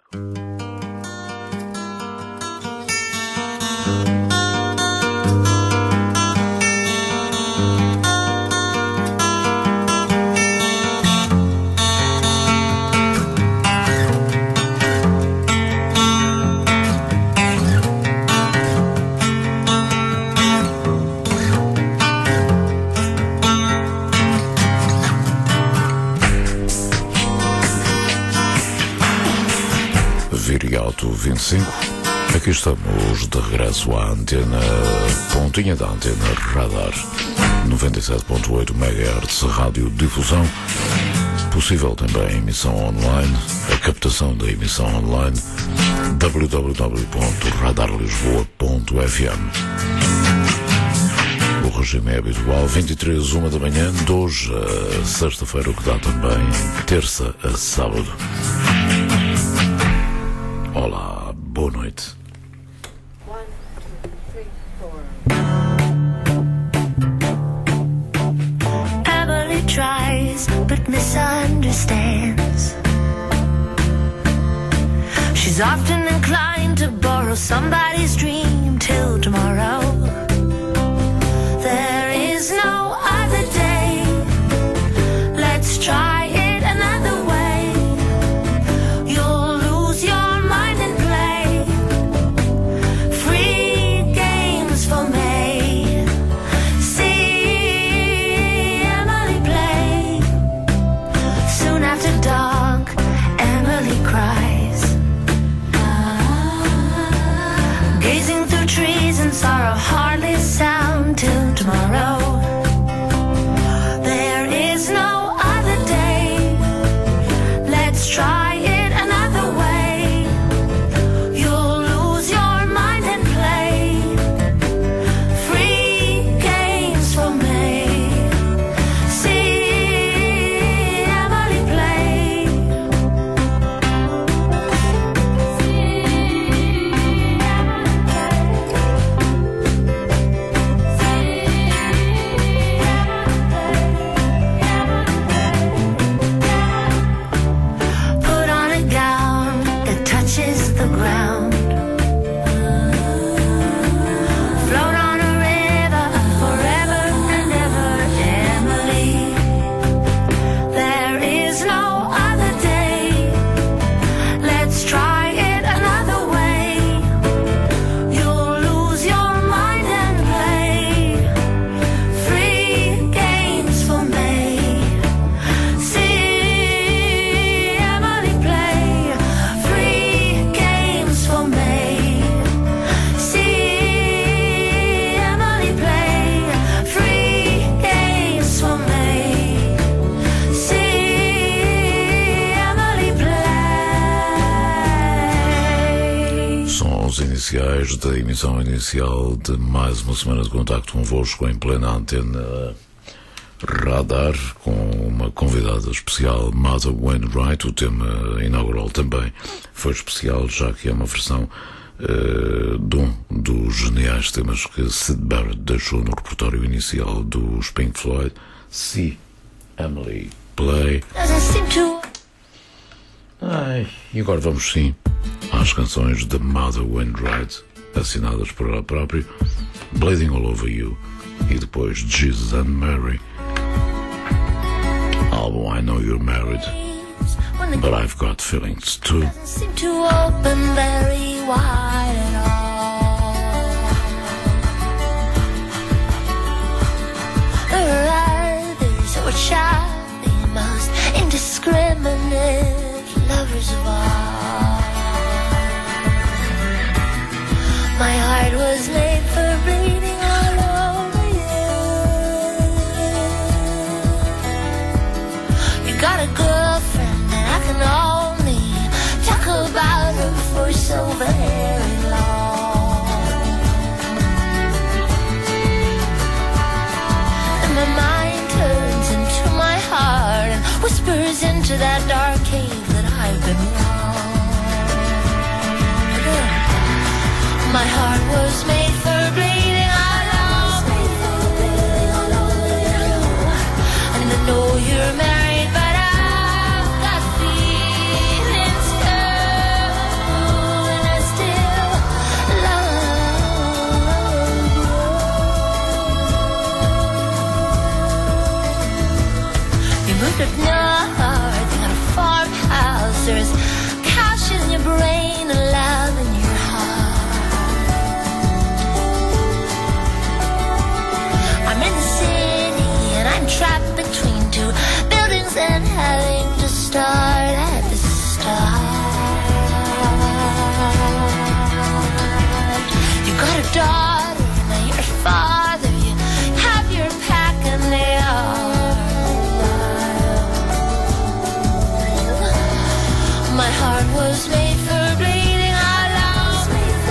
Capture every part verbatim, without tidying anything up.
Viriato vinte e cinco, aqui estamos de regresso à antena, pontinha da antena Radar, noventa e sete ponto oito megahertz, rádio difusão, possível também a emissão online, a captação da emissão online, w w w ponto radar lisboa ponto f m. O regime é habitual, vinte e três, uma da manhã, de hoje a sexta-feira, o que dá também terça a sábado. Olá, boa noite. One, two, three, four. Emily tries but misunderstands. She's often inclined to borrow somebody's dream till tomorrow. There is no other day. Let's try it another way. You'll lose your mind and play. Free games for May. See Emily play. Soon after dark, Emily cries. Gazing through trees and sorrow hardly sound till tomorrow. There is no other day. Let's try it another way. You'll lose your mind and play. Free games for May. See Emily play. Put on a gown that touches the ground. Float on a river forever and ever, Emily. There is no other day. Let's try it another way. You'll lose your mind and play. Free games for May. See Emily play. Free games for May. See Emily play. Free games for May. See Emily play. Sons iniciais da emissão inicial de mais uma semana de contacto convosco em plena antena Radar, com uma convidada especial, Mother Wainwright. O tema inaugural também foi especial, já que é uma versão eh, de um dos geniais temas que Syd Barrett deixou no repertório inicial dos Pink Floyd, See Emily Play. Doesn't seem to. Ai, e agora vamos sim às canções de Mother Wainwright, assinadas por ela própria, Bleeding All Over You, e depois Jesus and Mary, álbum I Know You're Married, When the But I've Got Feelings Too. doesn't seem to open very wide at all. There are others who are shy, the most indiscriminate lovers of all. My heart was made for bleeding all over you. You got a girlfriend and I can only talk about her for so very long. And my mind turns into my heart and whispers into that dark cave that I've been wrong. My heart was made for bleeding all over you. And I know you're married, but I've got feelings too. was made for bleeding all alone.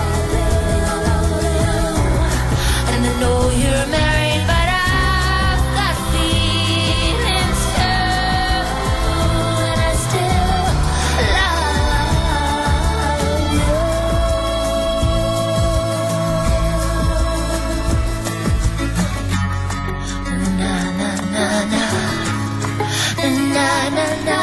And I know you're married, but I've got feelings too, and I still love you. Na na na na, na na na na.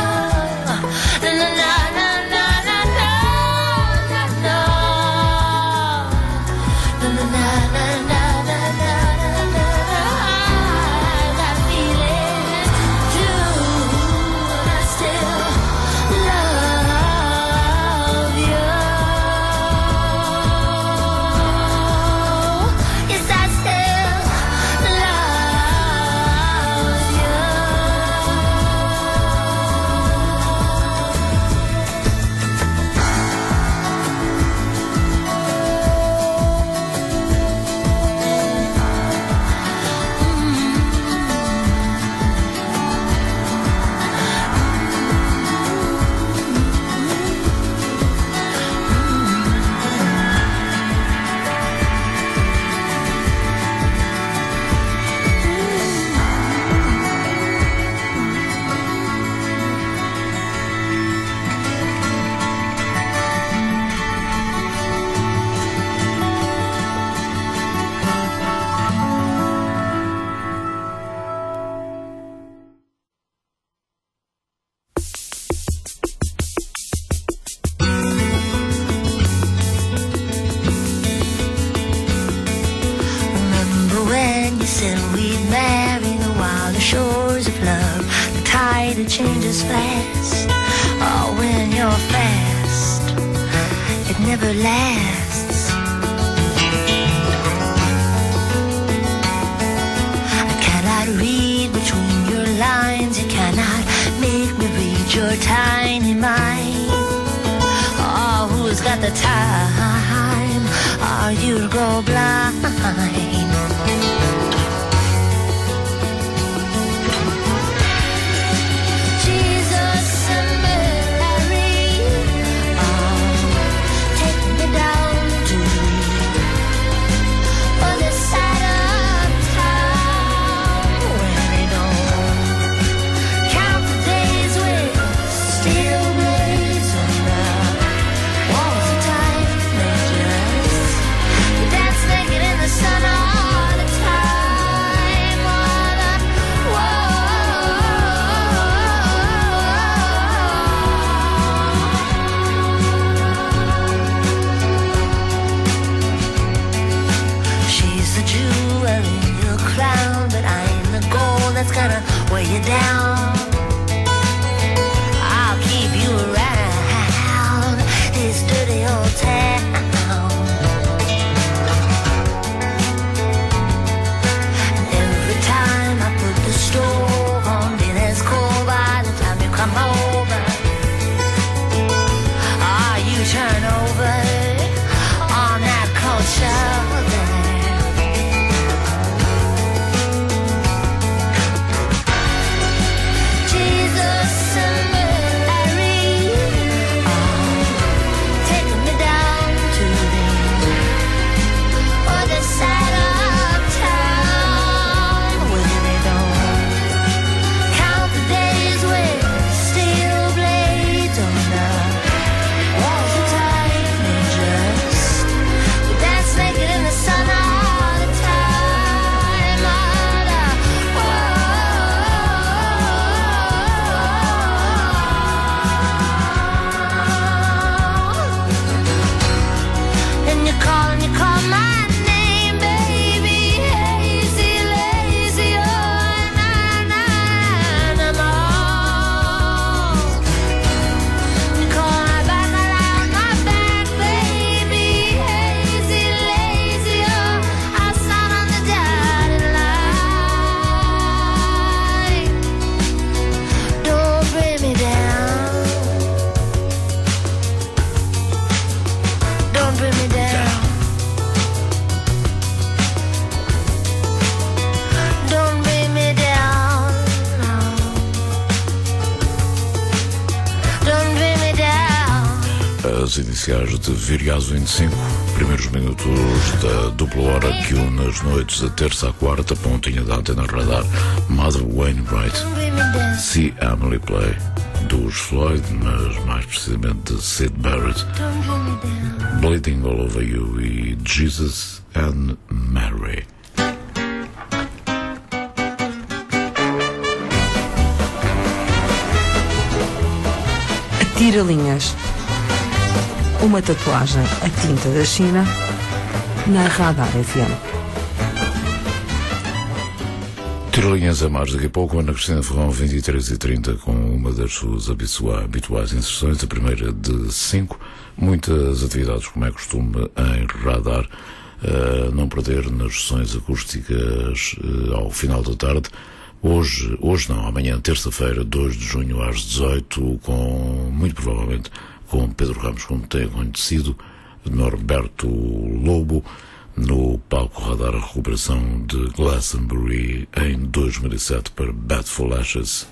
It changes fast. Oh, when you're fast, it never lasts. I cannot read between your lines. You cannot make me read your tiny mind. Oh, who's got the time? Are you to go blind? Dance naked in the sun. as iniciais de Viriato vinte e cinco, primeiros minutos da dupla hora que une as noites de terça à quarta, pontinha da Antena Radar, Mother Wainwright, See Emily Play, dos Floyd, mas mais precisamente de Syd Barrett, Bleeding All Over You e Jesus and Mary. Tira-linhas. Uma tatuagem a tinta da China na Radar F M. Tira-linhas a mais daqui a pouco, Ana Cristina Ferrão, vinte e três e trinta, com uma das suas habituais inserções, a primeira de cinco. Muitas atividades, como é costume, em Radar. Uh, não perder nas sessões acústicas uh, ao final da tarde. Hoje, hoje não, amanhã, terça-feira, dois de junho, às dezoito, com, muito provavelmente, com Pedro Ramos, como tem acontecido, Norberto Lobo, no palco Radar, a recuperação de Glastonbury em dois mil e sete para Bad for Ashes.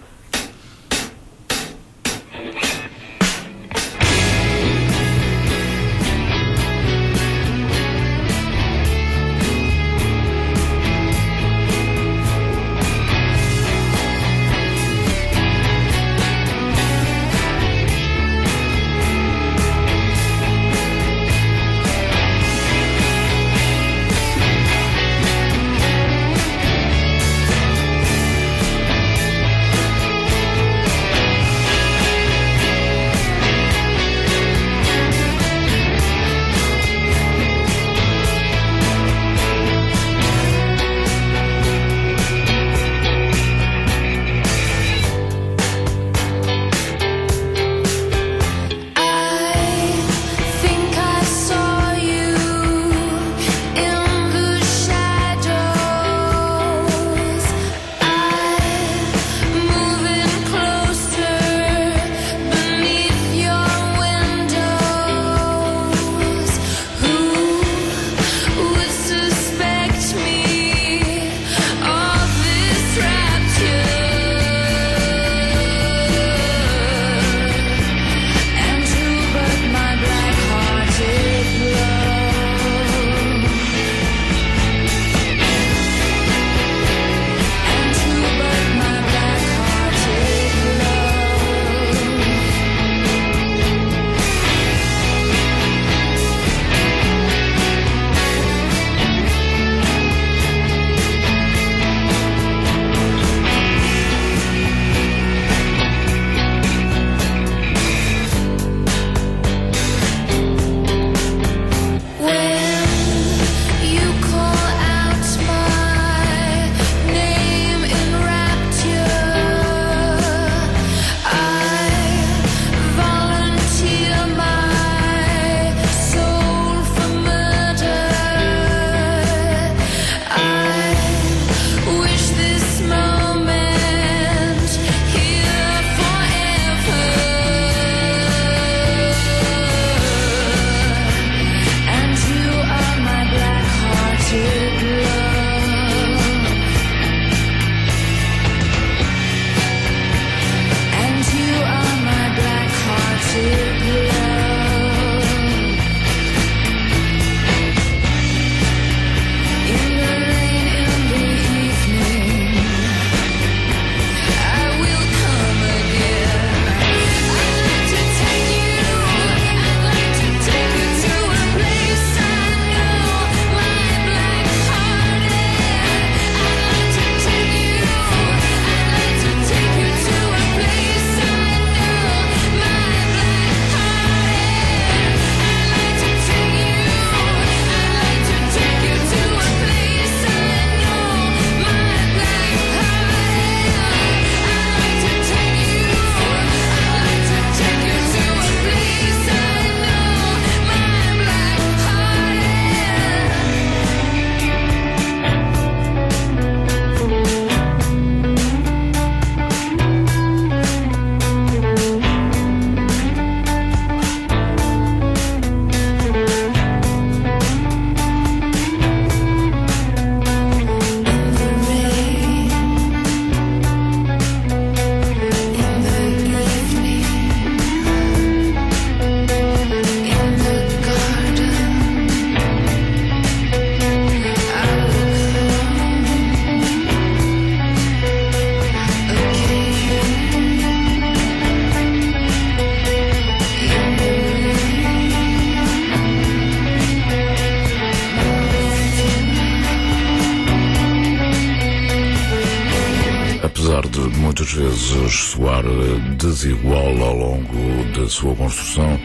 muitas vezes soar desigual ao longo da sua construção.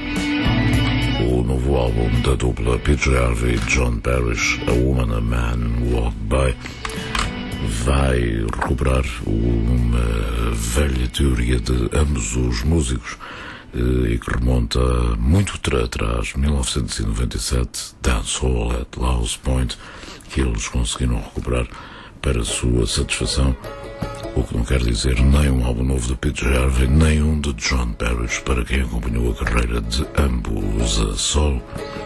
O novo álbum da dupla Pete Harvey e John Parrish, A Woman, a Man Walked By, vai recuperar uma velha teoria de ambos os músicos e que remonta muito atrás, mil novecentos e noventa e sete, Dancehall at Laos Point, que eles conseguiram recuperar para a sua satisfação, o que não quer dizer nem um álbum novo de Pete Harvey, nem um de John Parrish, para quem acompanhou a carreira de ambos a solo.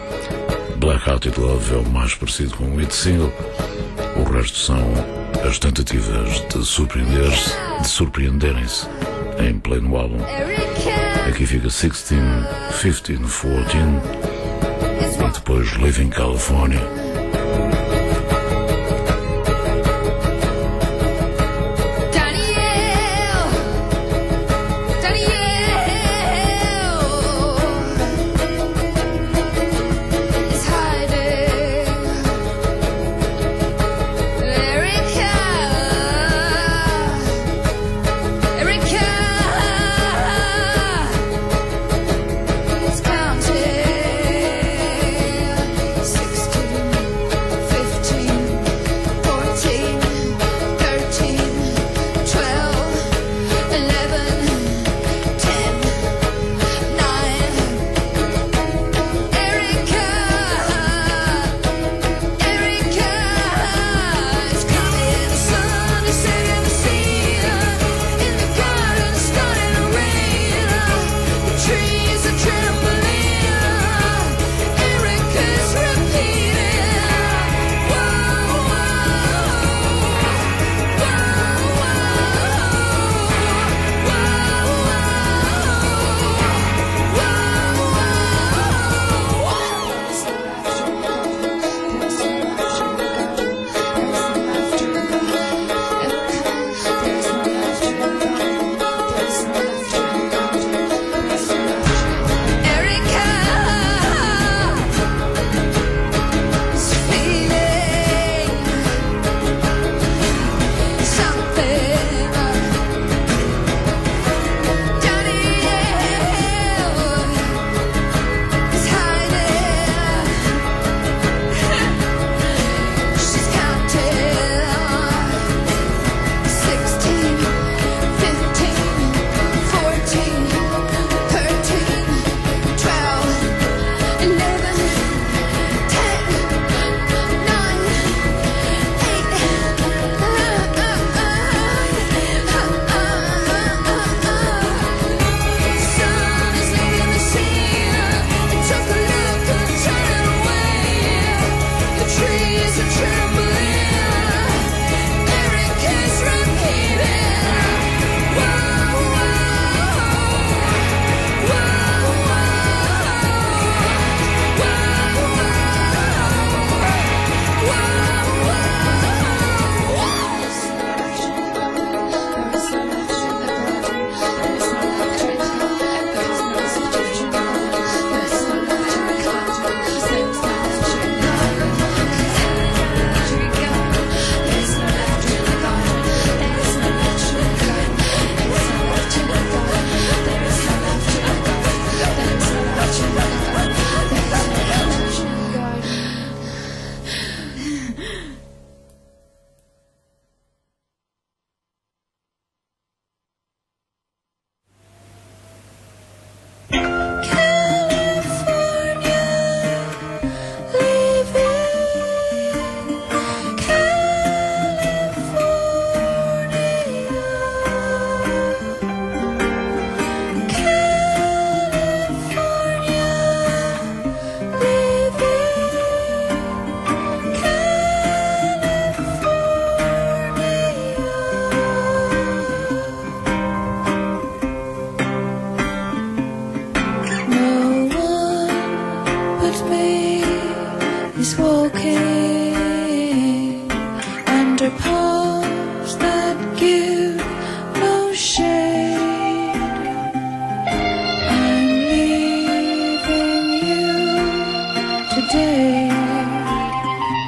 Black Hearted Love é o mais parecido com o hit single, o resto são as tentativas de surpreender-se, de surpreenderem-se em pleno álbum. Aqui fica sixteen, fifteen, fourteen e depois Living California.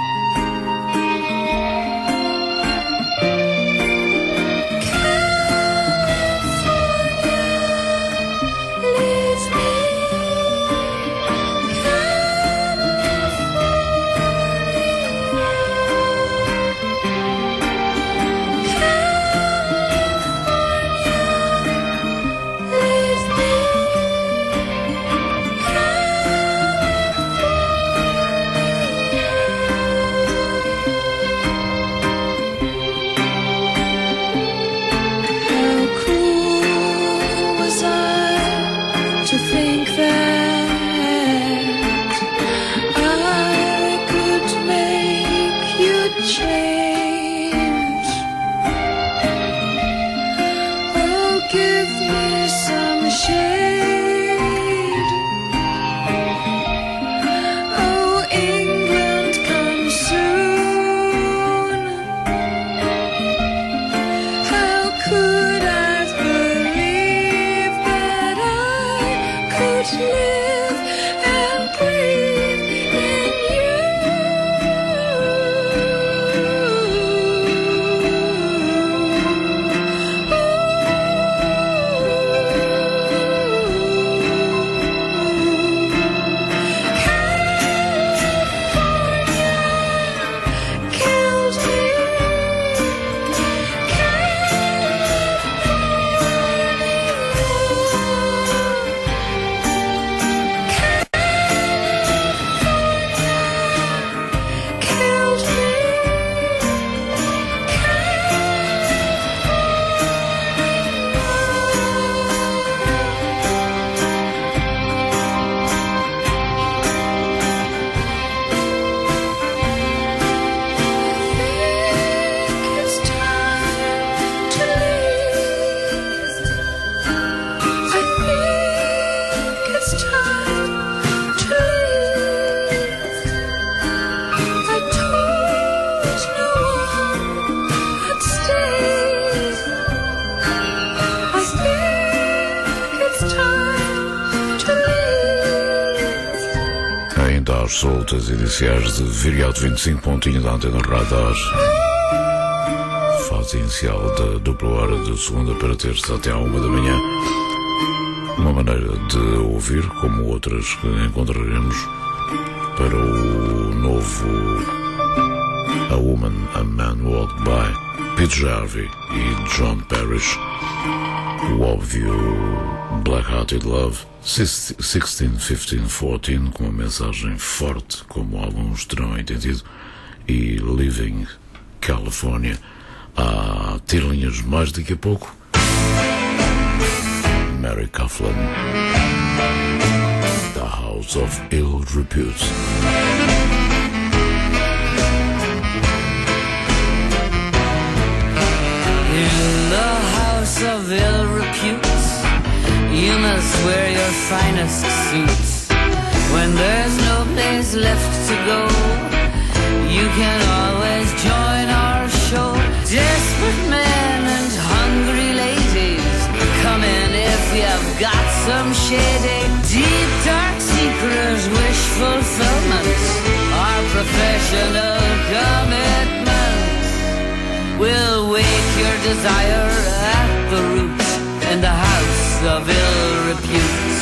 California, às soltas iniciais de Viriato vinte e cinco, pontinho da Antena Radar. Fase inicial da dupla hora de segunda para terça até à uma da manhã. Uma maneira de ouvir, como outras que encontraremos para o novo A Woman, A Man Walked By, Pete Jarvey e John Parrish. O óbvio Black-Hearted Love, sixteen, fifteen, fourteen, com uma mensagem forte, como alguns terão entendido, e Living California. Há tirinhas mais daqui a pouco. Mary Coughlan, The House of Ill Repute. In the house of ill repute, you must wear your finest suits. When there's no place left to go, you can always join our show. Desperate men and hungry ladies, come in if you've got some shady, deep dark secret wish fulfillment, our professional commitment will wake your desire at the root in the house of ill repute.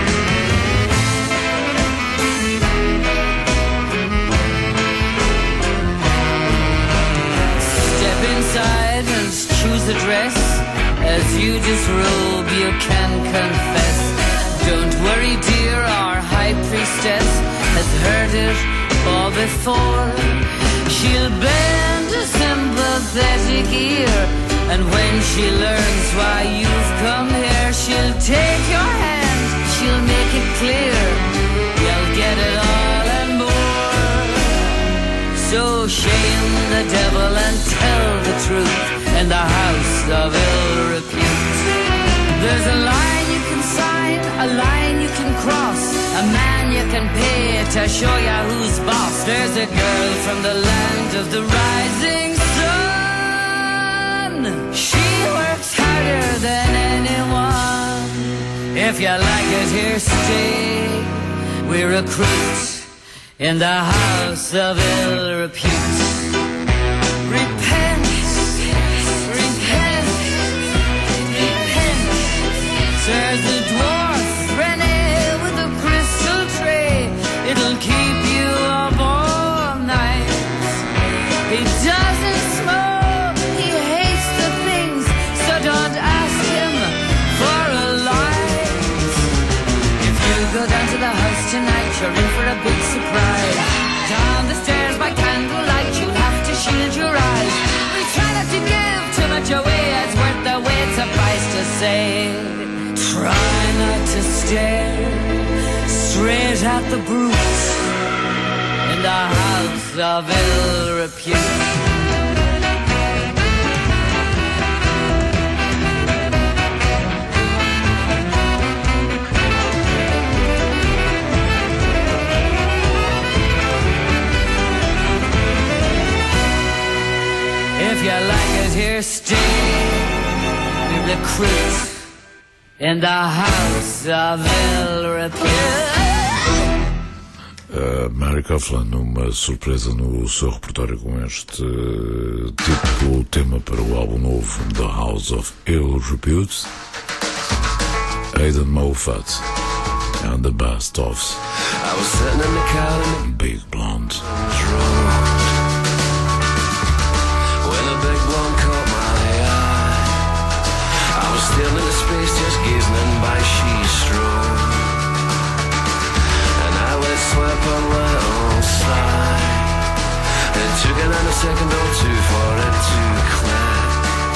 Step inside and choose a dress. As you disrobe you can confess. Don't worry dear, our high priestess has heard it all before. She'll bend a sympathetic ear, and when she learns why you've come here, she'll take your hand, she'll make it clear, you'll get it all and more. So shame the devil and tell the truth in the house of ill repute. There's a line you can sign, a line you can cross, a man you can pay to show ya who's boss. There's a girl from the land of the rising sun. She works harder than anyone. If you like it here, stay. We recruit in the house of ill repute. Repent. There's a dwarf, Rene, with a crystal tray. It'll keep you up all night. He doesn't smoke, he hates the things, so don't ask him for a light. If you go down to the house tonight, you're in for a big surprise. Down the stairs by candlelight, you'll have to shield your eyes. We try not to give too much away, it's worth the wait, suffice to say. Try not to stare straight at the brute in the house of ill repute. If you like it here, stay. We recruit in the house of ill repute. Uh, Mary Coughlan, uma surpresa no seu repertório com este uh, típico tema para o álbum novo The House of Ill Repute. Aidan Moffat and the Best Ofs. I was sitting in the car in the Big Blonde. road when a big blonde caught my eye. I was still in the space just gazing in by she strode, and I let slip a little sigh. It took another second or two for it to click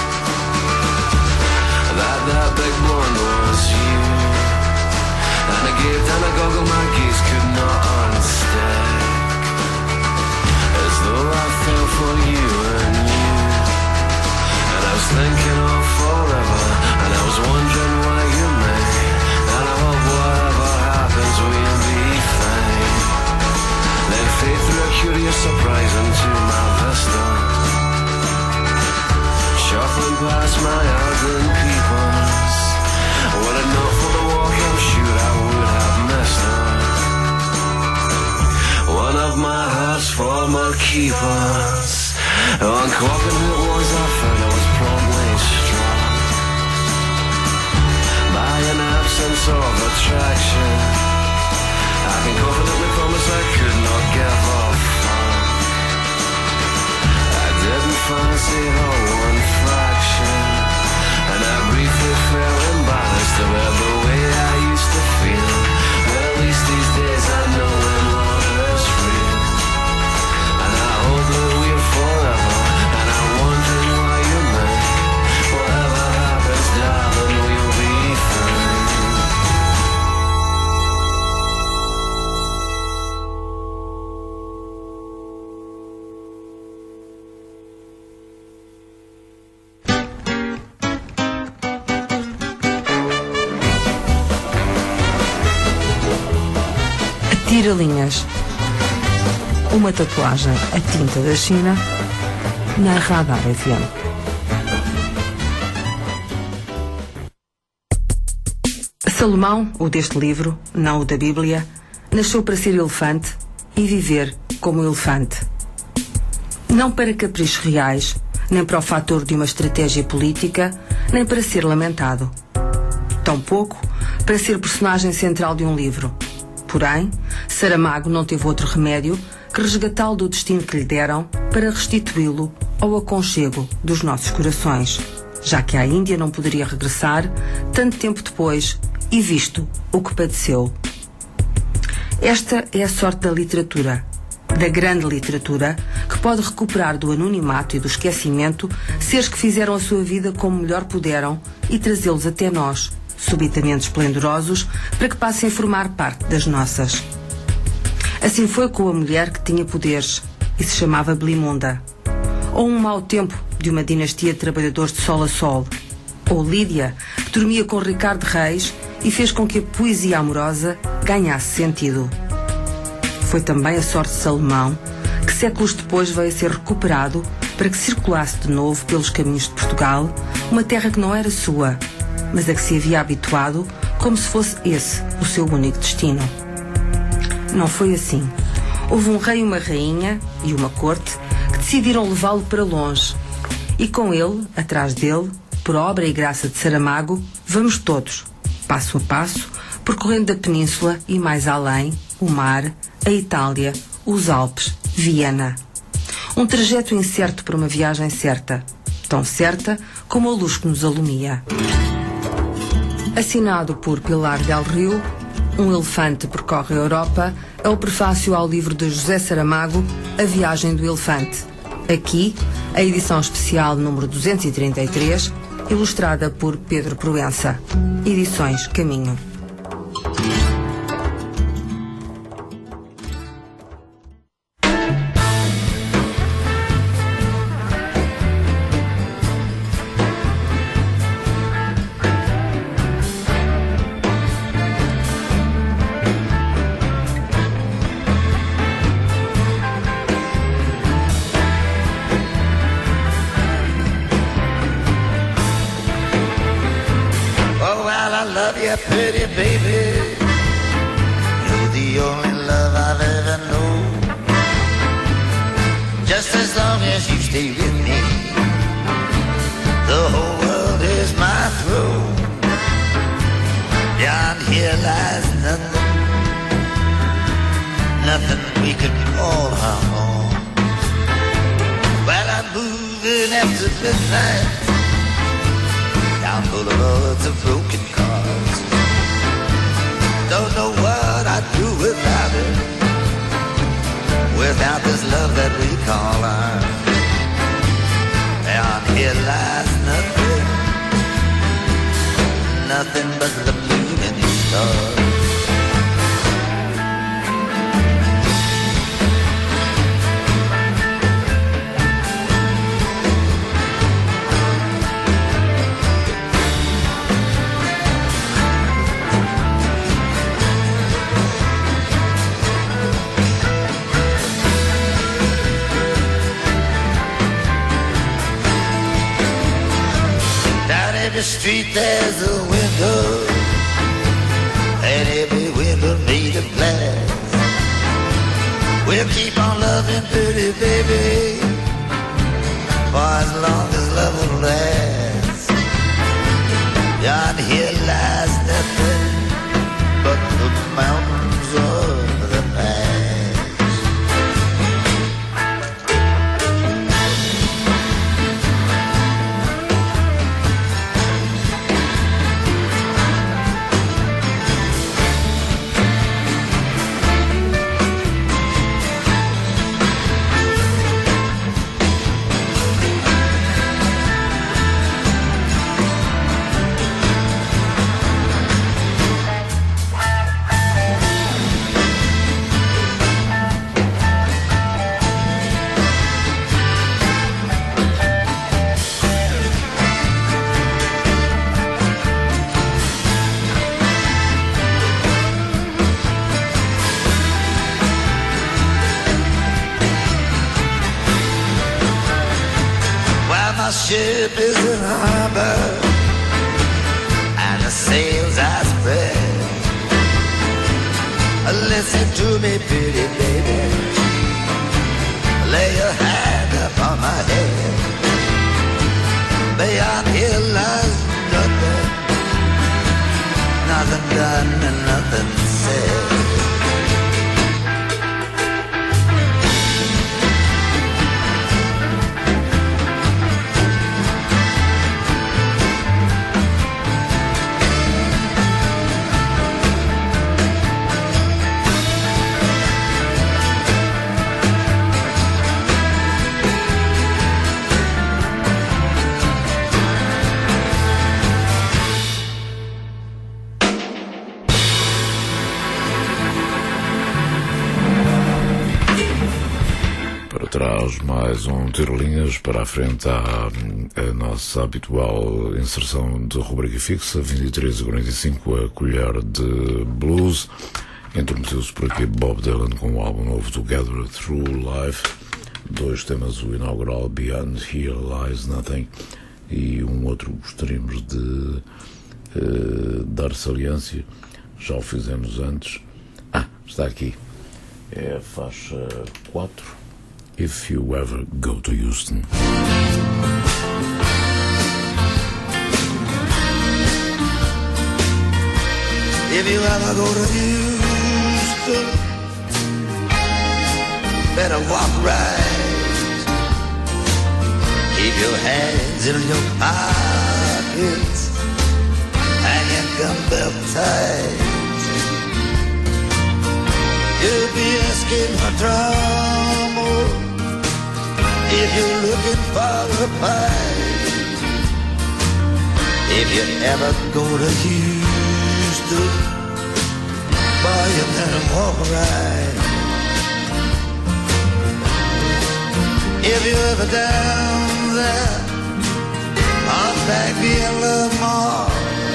that that big blonde was you. And I gave down a goggle my gaze could not unstick, as though I fell for you and you. And I was thinking of forever, and I was wondering why you made. And I hope whatever happens we'll be fine. Then fate threw a curious surprise into my vista, shuffling past my ardent peepers. Were it not for the walk, I'm sure I would have missed her. karma keepers. Uncorking who it was I felt I was promptly struck by an absence of attraction. I can confidently promise I could not give a fuck. I didn't fancy her one fraction, and I briefly felt embarrassed about the way I used to feel. But at least these days I know when love is real, and I hope that we're forever. And I'm wondering why you're mine. Whatever happens, darling, we'll be fine. Tira-linhas. Uma tatuagem a tinta da China na Radar F M. Salomão, o deste livro, não o da Bíblia, nasceu para ser elefante e viver como elefante. Não para caprichos reais, nem para o fator de uma estratégia política, nem para ser lamentado. Tampouco para ser personagem central de um livro. Porém, Saramago não teve outro remédio que resgatá-lo do destino que lhe deram para restituí-lo ao aconchego dos nossos corações, já que à Índia não poderia regressar tanto tempo depois e visto o que padeceu. Esta é a sorte da literatura, da grande literatura, que pode recuperar do anonimato e do esquecimento seres que fizeram a sua vida como melhor puderam e trazê-los até nós, subitamente esplendorosos, para que passem a formar parte das nossas. Assim foi com a mulher que tinha poderes e se chamava Belimunda, ou um mau tempo de uma dinastia de trabalhadores de sol a sol, ou Lídia, que dormia com Ricardo Reis e fez com que a poesia amorosa ganhasse sentido. Foi também a sorte de Salomão, que séculos depois veio a ser recuperado para que circulasse de novo pelos caminhos de Portugal, uma terra que não era sua, mas a que se havia habituado como se fosse esse o seu único destino. Não foi assim. Houve um rei e uma rainha e uma corte que decidiram levá-lo para longe. E com ele, atrás dele, por obra e graça de Saramago, vamos todos, passo a passo, percorrendo da península e mais além, o mar, a Itália, os Alpes, Viena. Um trajeto incerto para uma viagem certa, tão certa como a luz que nos alumia. Assinado por Pilar del Rio, Um Elefante Percorre a Europa, é o prefácio ao livro de José Saramago, A Viagem do Elefante. Aqui, a edição especial número duzentos e trinta e três, ilustrada por Pedro Proença. Edições Caminho. Pretty baby, you're the only love I've ever known. Just as long as you stay with me, the whole world is my throne. Beyond here lies nothing, nothing we could call our own. Well, I'm moving after midnight down boulevards of broken cars. Don't know what I'd do without it, without this love that we call ours. Beyond here lies nothing, nothing but the moon and the stars. Every street there's a window, and every window made of glass. We'll keep on loving pretty baby for as long as love will last. Beyond here lies nothing but the mountains of the past. My ship is in harbor and the sails are spread. Listen to me, pretty baby. Lay your hand upon my head. Beyond here lies nothing, nothing done and nothing said. Traz mais um tirolinhas para a frente à a nossa habitual inserção de rubrica fixa, vinte e três e quarenta e cinco, a colher de blues. Intrometeu-se por aqui Bob Dylan com o álbum novo Together Through Life, dois temas, o inaugural Beyond Here Lies Nothing e um outro que gostaríamos de uh, dar saliência, já o fizemos antes. Ah, está aqui, é a faixa quatro. If you ever go to Houston. If you ever go to Houston, better walk right. Keep your hands in your pockets and your gun belt tight. You'll be asking for trouble if you're looking for a fight. If you ever go to Houston, boy, you better walk right. If you're ever down there on back in Lamar,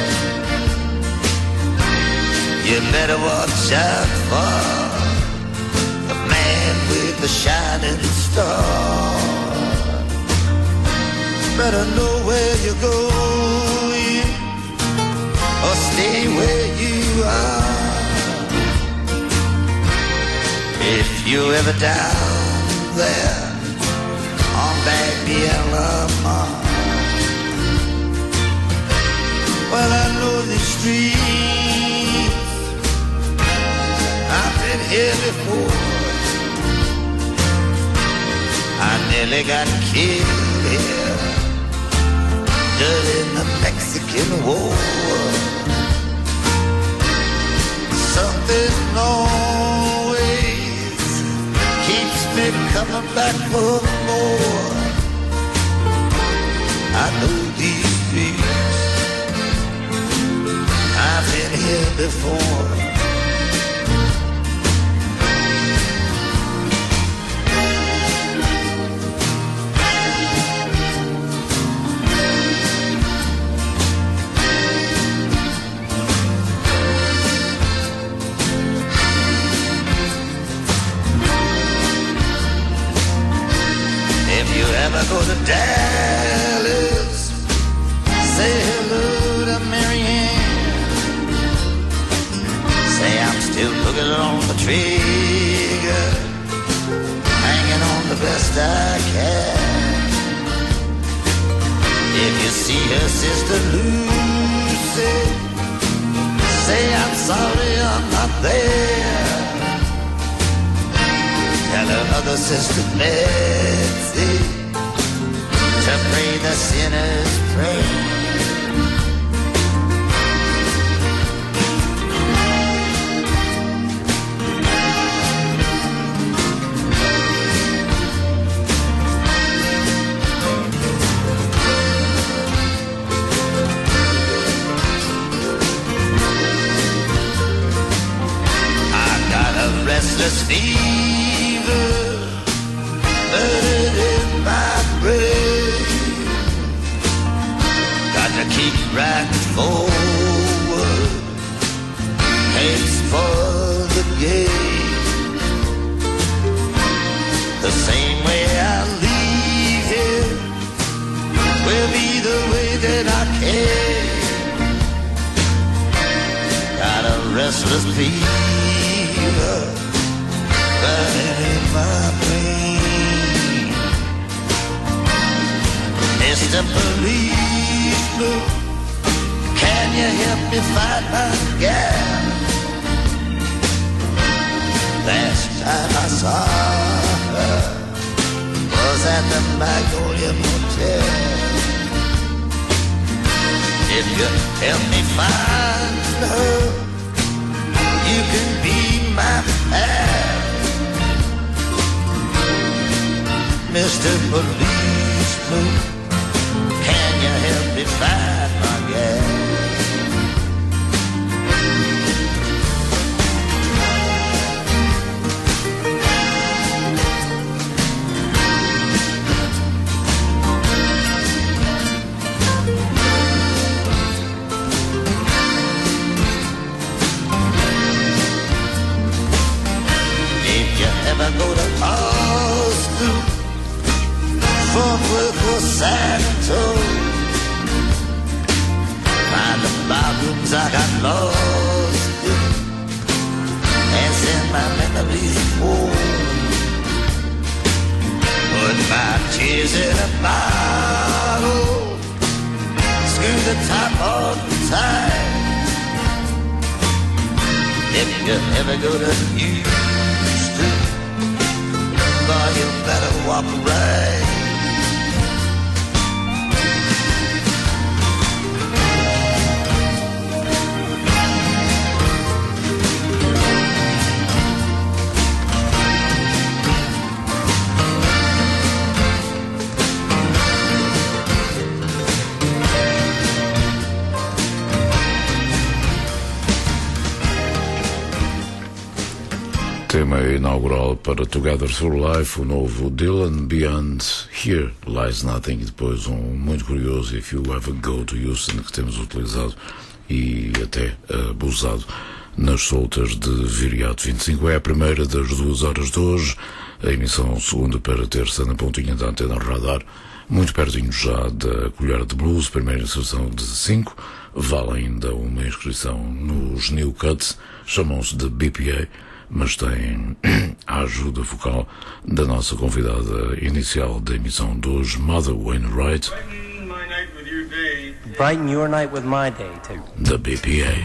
you better watch out for the man with the shining star. Better know where you're going or stay where you are. If you're ever down there on back in Lamar, well, I know the streets, I've been here before. I nearly got killed here during the Mexican War. Something always keeps me coming back for more. I know these streets, I've been here before. Ever go to Dallas, say hello to Marianne. Say I'm still looking on the trigger the best I can. If you see her sister Lucy, say I'm sorry I'm not there. Tell her other sister Betsy to pray the sinner's prayer. Restless fever burning in my brain. Got to keep right forward, heads for the gate. The same way I leave here will be the way that I came. Got a restless fever burning in my brain. Mister Policeman, can you help me find my gal? Last time I saw her was at the Magnolia Motel. If you help me find her, you can be my pal. Mister Policeman, can you help me find my gal? If you ever go to Austin, Fort Worth or San Antonio, find the bathrooms I got lost in and send my memories home. Put my tears in a bottle, screw the top on tight. If you ever go to Houston, boy, you better walk right. Tema inaugural para Together Through Life, o novo Dylan, Beyond Here Lies Nothing, e depois um muito curioso, If You Ever Go to Houston, que temos utilizado e até abusado nas soltas de Viriato vinte e cinco. É a primeira das duas horas de hoje, a emissão segunda para terça na pontinha da antena radar, muito pertinho já da colher de blues, primeira inserção de cinco, vale ainda uma inscrição nos New Cuts, chamam-se de B P A, mas tem a ajuda vocal da nossa convidada inicial da emissão de hoje, Mother Wainwright, Brighten my night with your day. Brighten your night with my day, too. da B P A.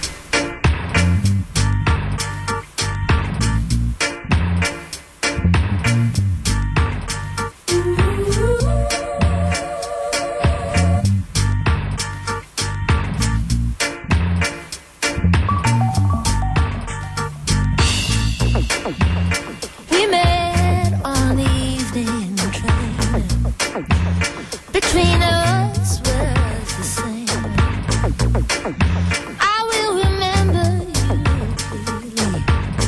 We met on the evening train. Between us was the same. I will remember you clearly,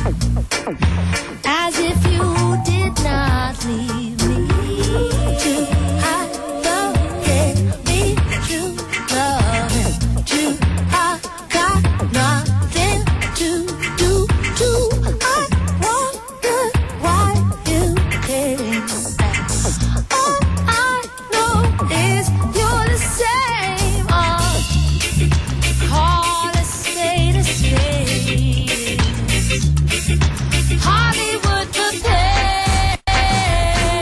as if you did not leave me. True, I don't get me true love. True, I got nothing to do. True, I wonder why you came back. All I know is you're the same. Oh, call a spade a spade. Hollywood prepared.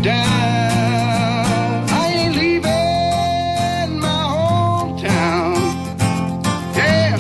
down. I ain't leaving my hometown. Yeah.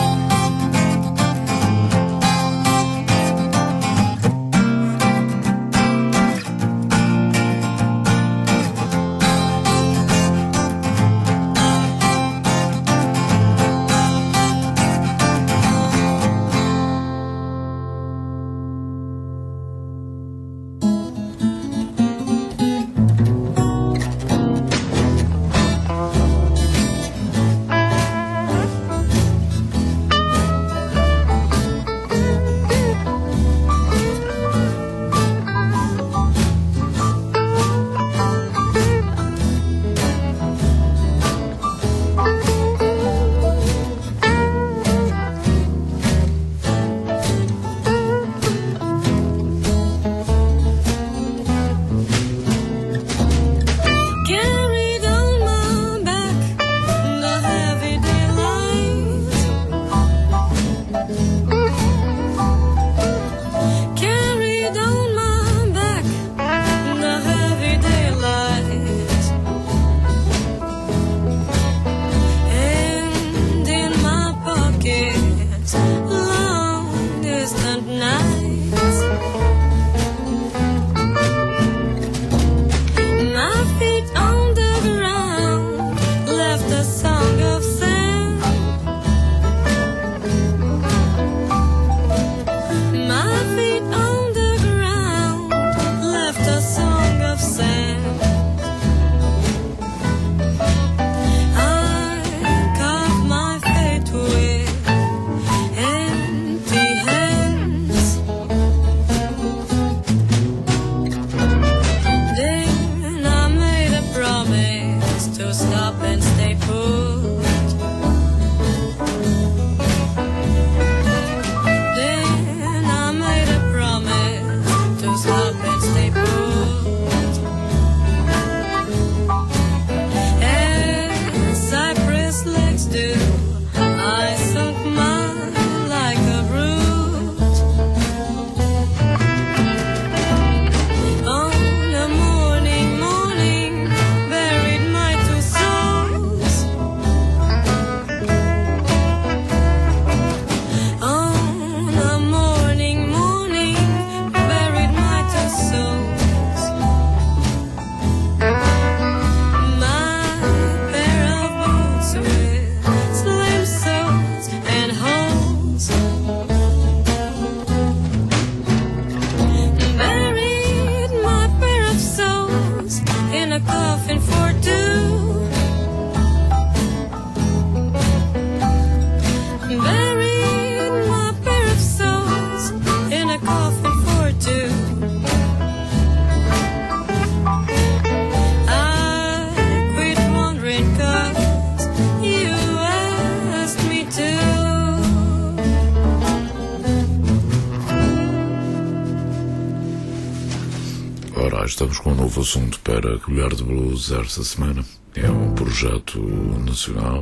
Estamos com um novo assunto para a Colher de Blues esta semana. É um projeto nacional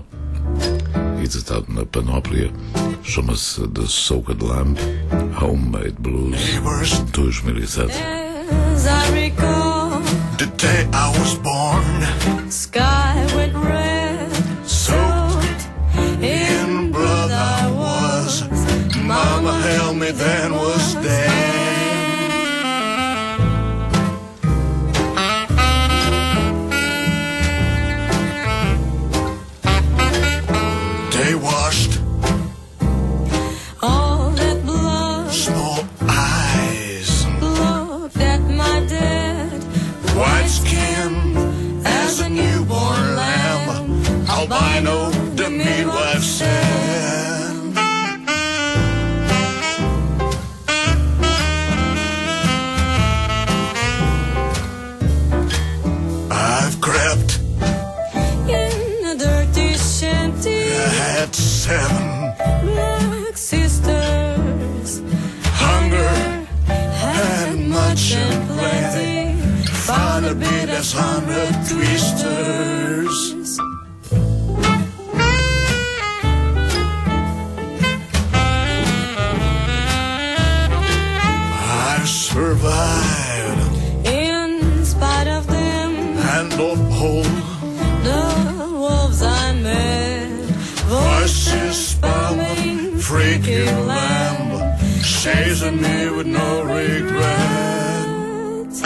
editado na Panóplia. Chama-se The Soaked Lamb Homemade Blues dois mil e sete. As I recall, The day I was born, sky went red, soaked in blood I was. Mama held me, then was dead. They washed all that blood, small eyes, looked at my dead white skin as a newborn lamb. Albino, the midwife said. I've crept in a dirty shanty. I had seven Black sisters, hunger, had much and plenty. Father bid us hundred twisters. I've survived in spite North Pole. The wolves I met, Voices spouting, freaky lamb, chasing me with no regrets.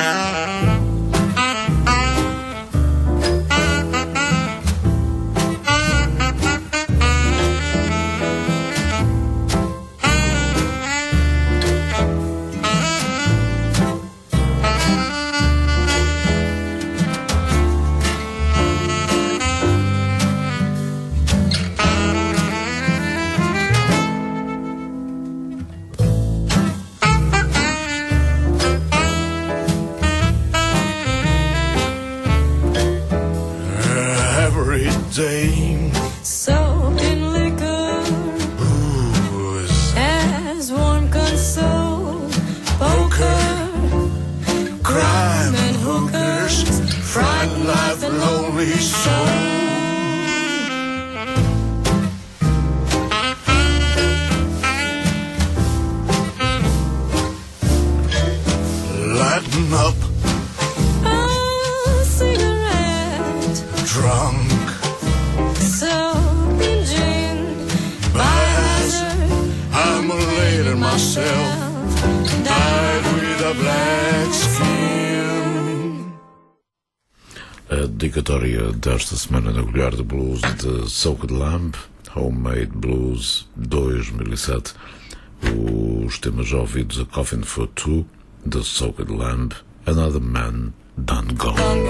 Day. soaked in liquor, Booze, as warm console, poker, crime and hookers, frightened life and lonely soul. Lighten up, a cigarette, drunk, soaked in gin, biohazard, I'm elated myself, died with a black skin. A dedicatória desta semana na Colher de Blues de Soaked Lamb, Homemade Blues dois mil e sete. Os temas já ouvidos: A Coffin for Two, The Soaked Lamb, Another Man Done Gone.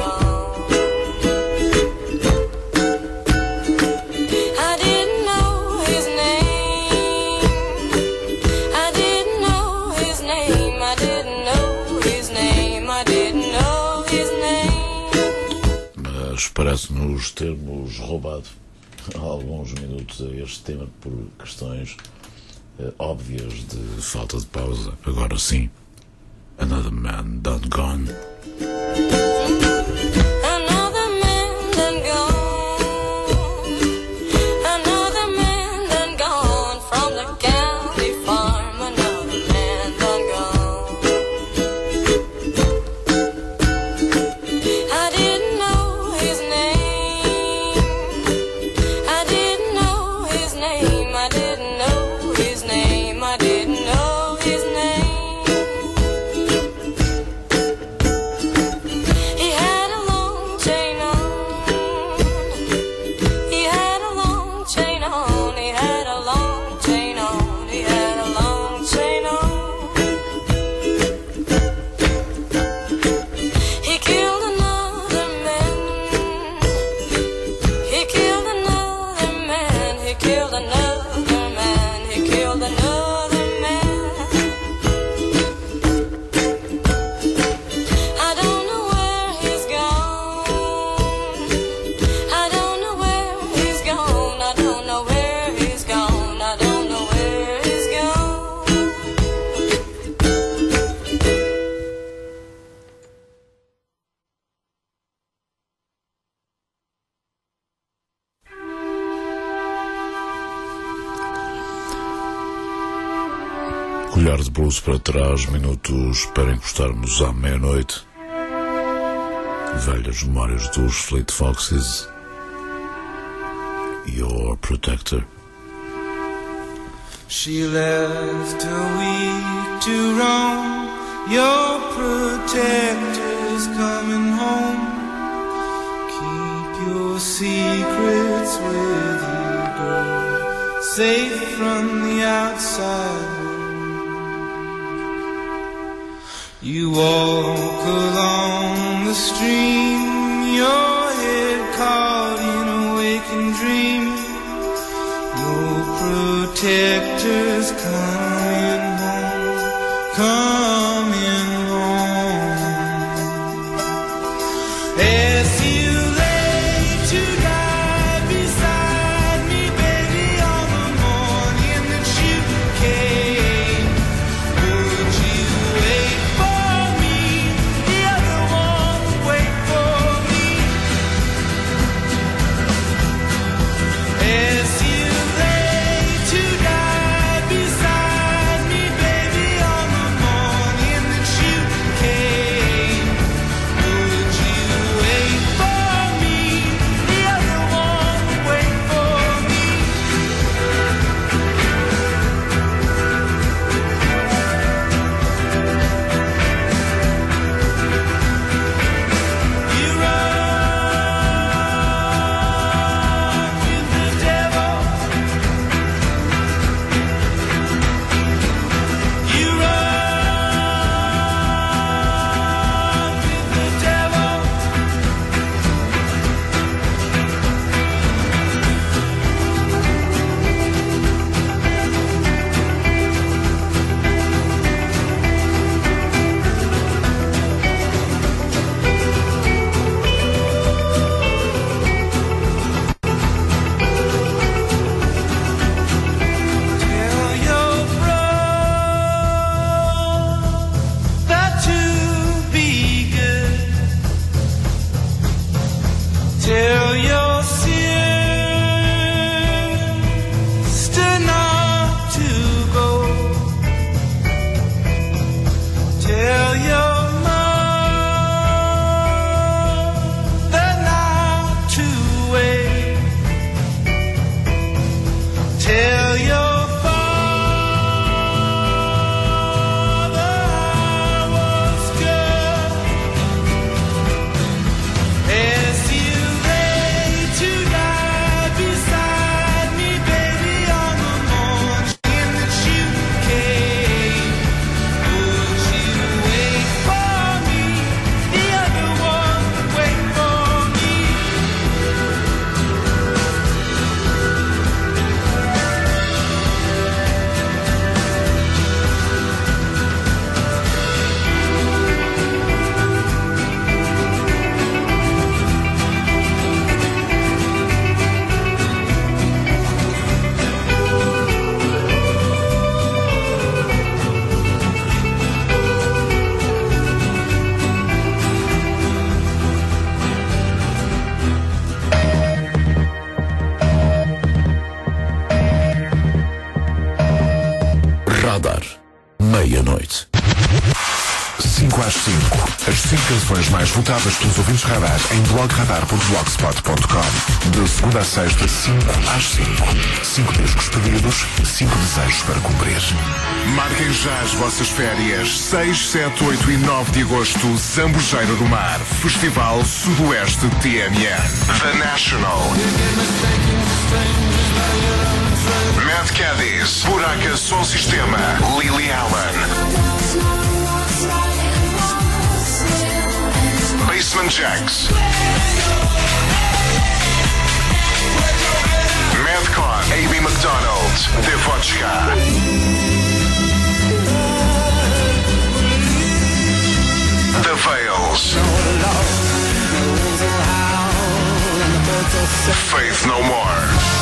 I didn't know his name. I didn't know his name. I didn't know his name. I didn't know his name. Mas parece-nos termos roubado alguns minutos a este tema por questões eh, óbvias de falta de pausa. Agora sim, Another Man Done Gone. Another man done gone. Another man done gone from the county farm. Another man done gone. I didn't know his name. I didn't know his name. I didn't know his name. I didn't know his name. He had a long chain on. He had a long chain on. He had a long chain on. He had a long chain on. He killed another man. He killed another man. He killed another man. He killed another man. I don't know where he's gone. I don't know where he's gone. I don't know where he's gone. I don't know where he's gone. Colher de Blues para trás, minutos para encostarmos à meia-noite. Velhas memórias dos Fleet Foxes. Your Protector. She left a week to roam. Your protector's coming home. Keep your secrets with you, girl. Safe from the outside. You walk along the stream, your head caught in a waking dream. Your protector's coming home, coming home. As you lay to die beside me, baby, on the morning that you came, would you wait for me? The other one wait for me. As you lay to die beside me, baby, on the morning noite. cinco às cinco. As cinco canções mais votadas pelos ouvintes Radar em blog radar ponto blogspot ponto com. De segunda a sexta, cinco às cinco. cinco discos pedidos, cinco desejos para cumprir. Marquem já as vossas férias. seis, sete, oito e nove de agosto, Zambujeira do Mar. Festival Sudoeste T M N. The National. Mad Caddies, Buraca Som Sistema, Lily Allen. Basement Jacks, Madcon, A B McDonald, Devodka, The Veils, Faith No More,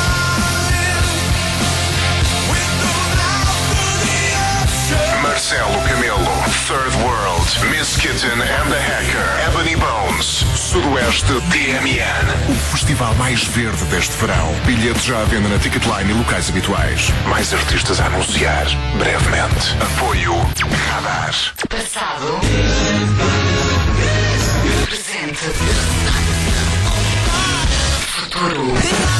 Marcelo Camelo, Third World, Miss Kitten and the Hacker, Ebony Bones, Sudoeste T M N. O festival mais verde deste verão. Bilhetes já à venda na Ticketline e locais habituais. Mais artistas a anunciar brevemente. Apoio Radar. Passado. Presente. Futuro.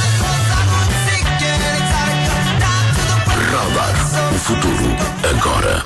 Radar. O futuro agora.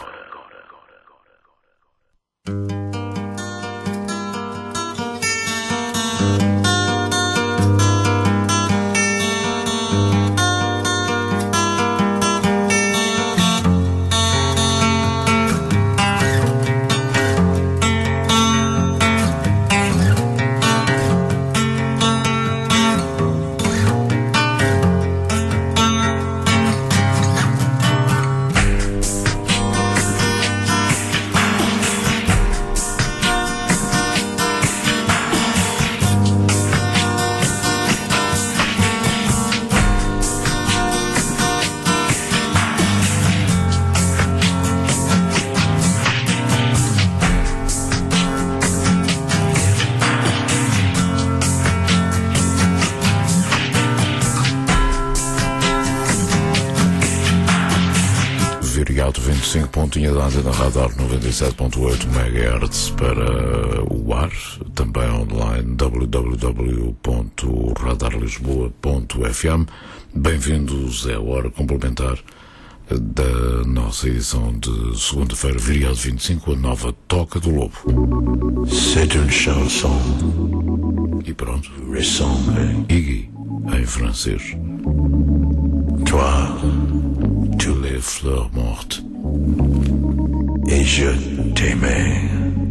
vinte e cinco pontinha da antena Radar noventa e sete ponto oito megahertz para o ar, também online w w w ponto radar lisboa ponto f m. Bem-vindos à hora complementar da nossa edição de segunda-feira, feriado vinte e cinco, a nova Toca do Lobo. C'est une chanson. E pronto. Ressemble. Iggy, em francês. Toi, Tu les fleurs mortes. Et je t'aimais.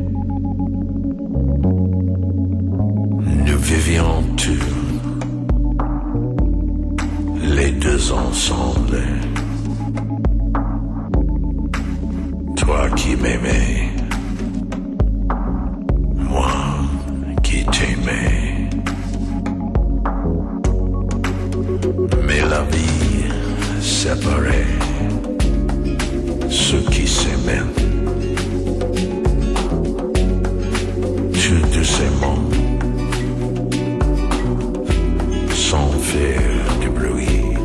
Nous vivions tous les deux ensemble. Toi qui m'aimais, moi qui t'aimais. Mais la vie séparait ceux qui s'aimaient. Tout doucement, sans faire de bruit.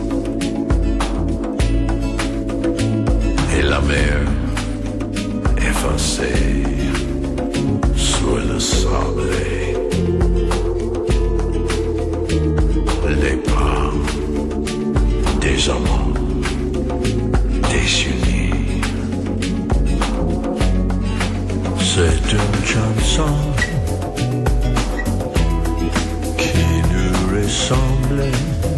Et la mer effacée sur le sable. Les pas des amants désunis. C'est une chanson qui nous ressemble.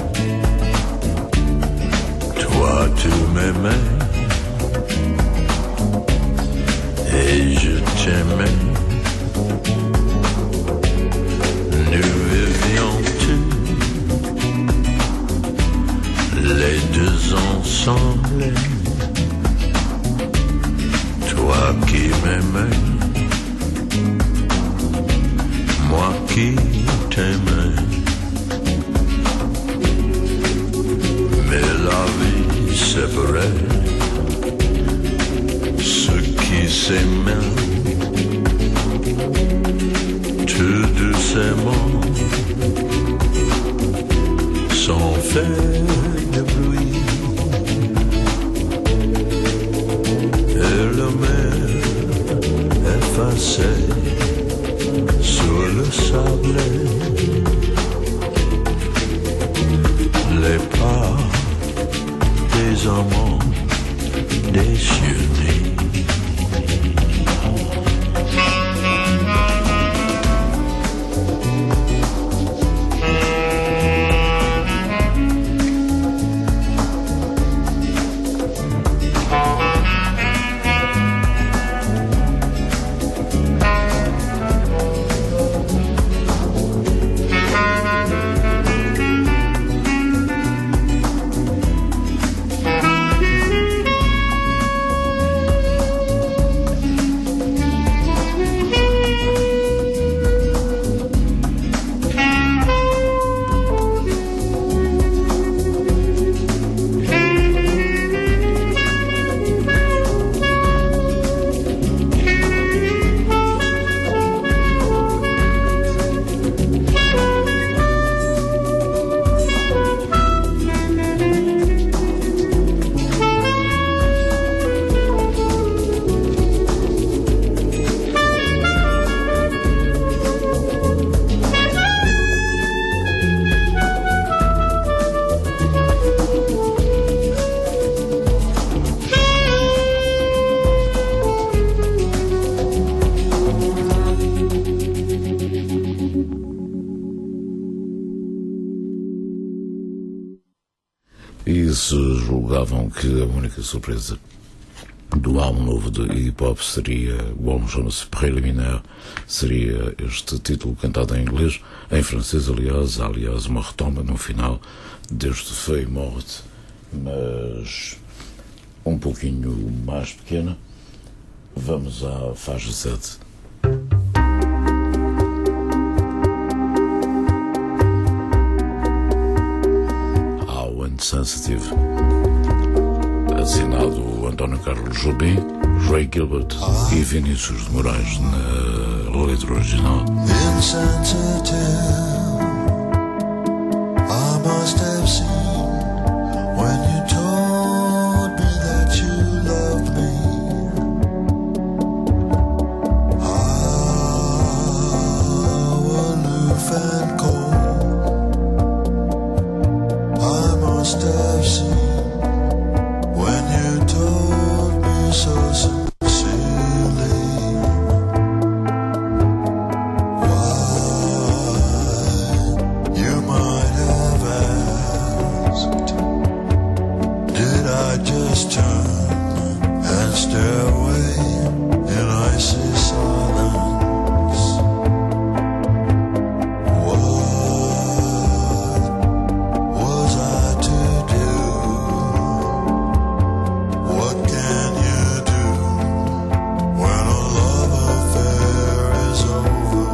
Toi tu m'aimais et je t'aimais. Nous vivions tous les deux ensemble. Toi qui m'aimais, moi qui t'aimais. Mais la vie séparait ceux qui s'aimaient. Tout doucement, sans faire de bruit. Et le se julgavam que a única surpresa do álbum novo de Iggy Pop seria, o álbum chama-se Préliminaire, seria este título cantado em inglês, em francês, aliás, há, aliás, uma retoma no final deste Feuille Morte, mas um pouquinho mais pequena. Vamos à faixa sete. How Insensitive, assinado António Carlos Jobim, Ray Gilbert e Vinícius de Moraes na letra original. Insensitive, I must have seen when you told me that you loved me. How aloof and cold, I must have seen when you told me so sincerely. Why, you might have asked, did I just turn and stare away in icy silence? What was I to do? What can you do when a love affair is over?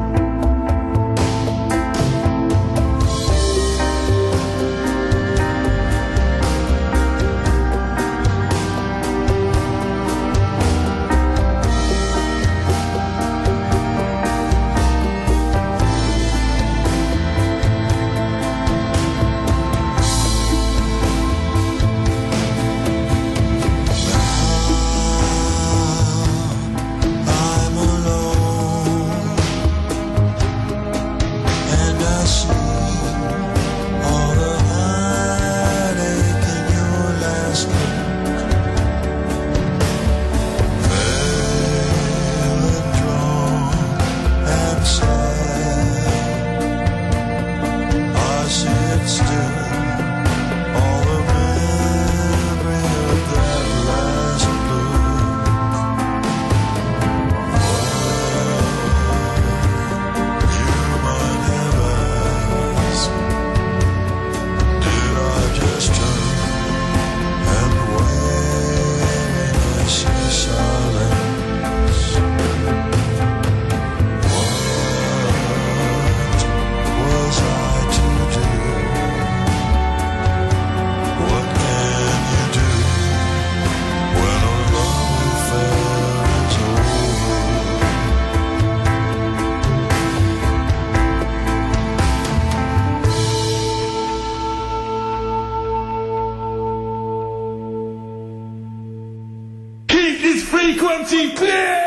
I'm alone, and I see all the heartache in your last look. Pale and drawn and sad, I see it still, all the memory of that last look. You might have asked, did I just turn and wait in icy silence? What was I to do? What can you do when a love affair is over? Keep this frequency clear!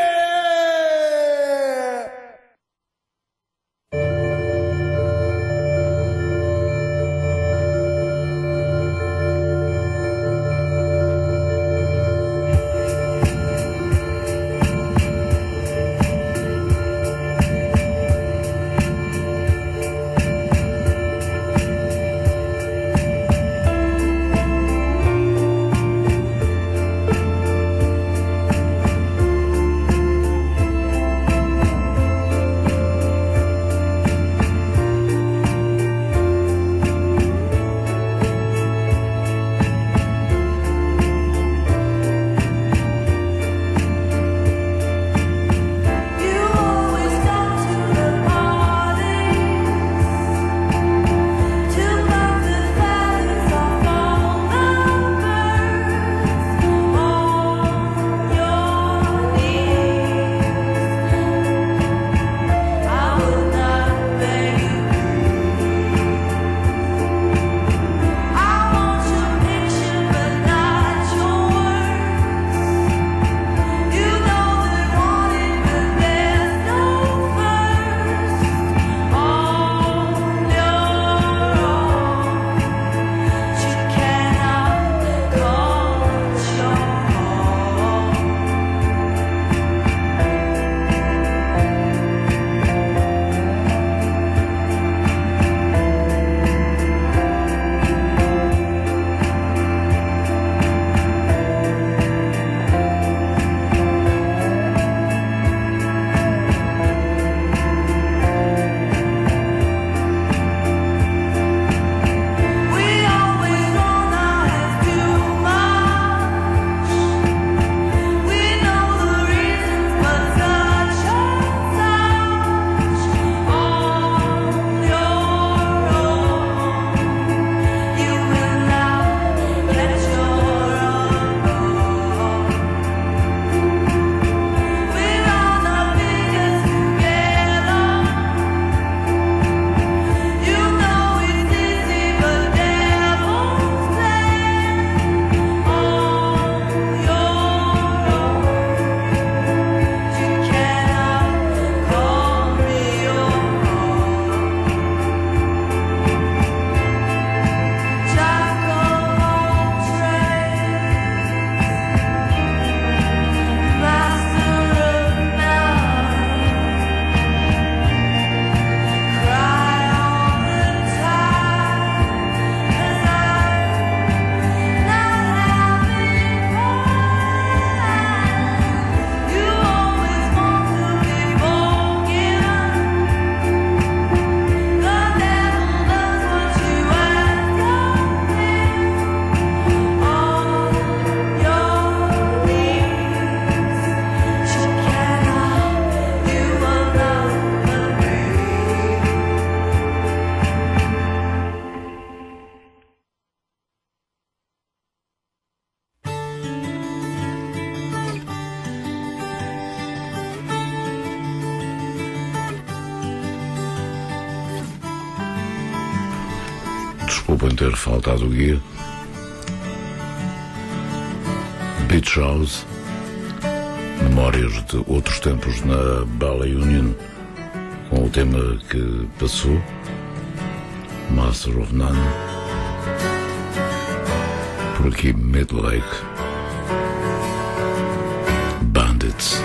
Desculpem ter faltado o guia. Beach House, memórias de outros tempos na Ballet Union, com o tema que passou, Master of None. Por aqui Midlake, Bandits.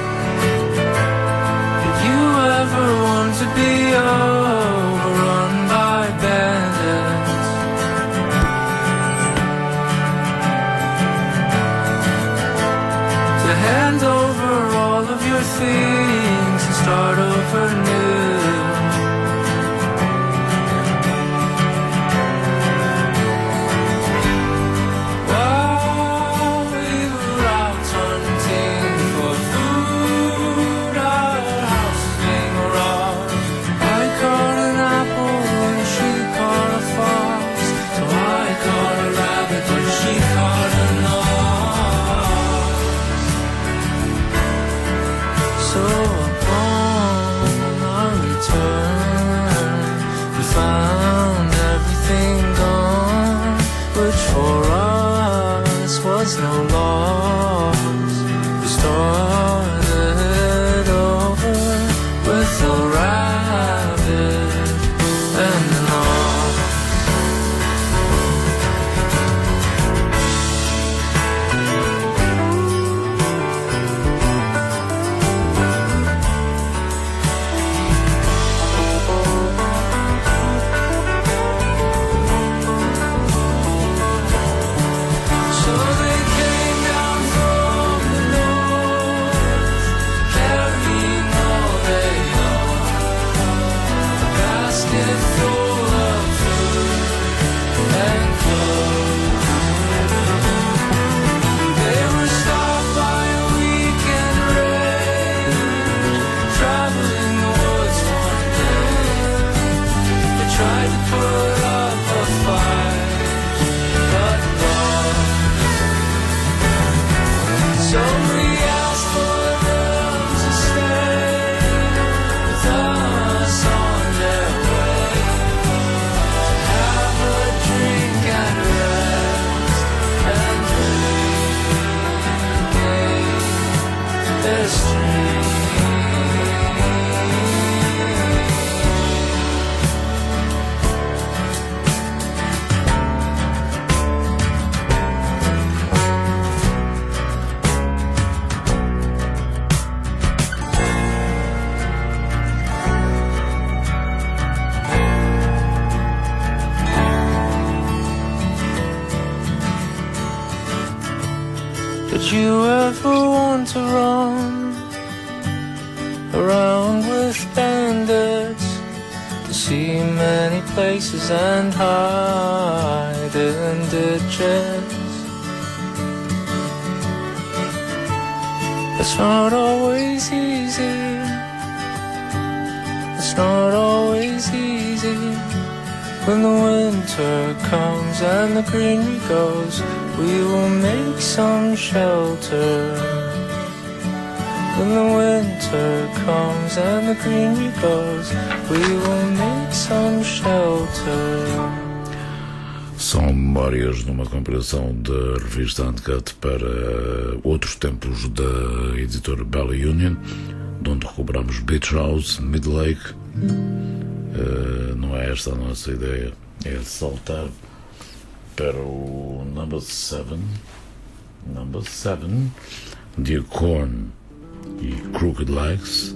Did you ever want to be overrun by bandits? To hand over all of your things and start over new? While we were out hunting for food, our house was being robbed. I caught an apple and she caught a fox, so I caught a rabbit but she caught an ox. So upon our return, we found everything gone, which for us was no loss. We started over with a rabbit and an ox. So they came down from the north, carrying all they owned, a basket full of food and clothes. They were stopped by a weekend raid, traveling the woods one day. They tried to put up a fight, but lost. So we asked for them to stay with us on their way, to have a drink and rest and regain their strength. Did you ever want to run around with bandits, to see many places and hide in ditches? It's not always easy. It's not always easy. When the winter comes and the greenery goes, we will make some shelter. When the winter comes and the greenery goes, we will make some shelter. São memórias numa compilação da revista Uncut para outros tempos da editora Ballet Union, de onde recuperamos Beach House, Midlake. Uh, não é esta a nossa ideia, é saltar para o number seven, number seven, de Korn e Crooked Legs,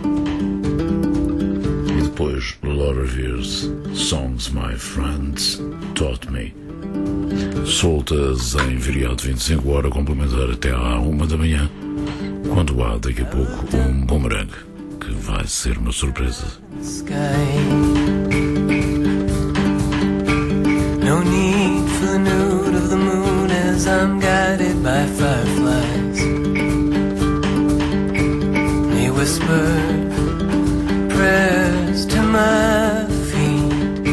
e depois Laura Veers, Songs My Friends Taught Me, soltas em Viriato vinte e cinco horas, complementar até à uma da manhã, quando há daqui a pouco um boomerang que vai ser uma surpresa. No need for the nude of the moon as I'm guided by fireflies. They whisper prayers to my feet.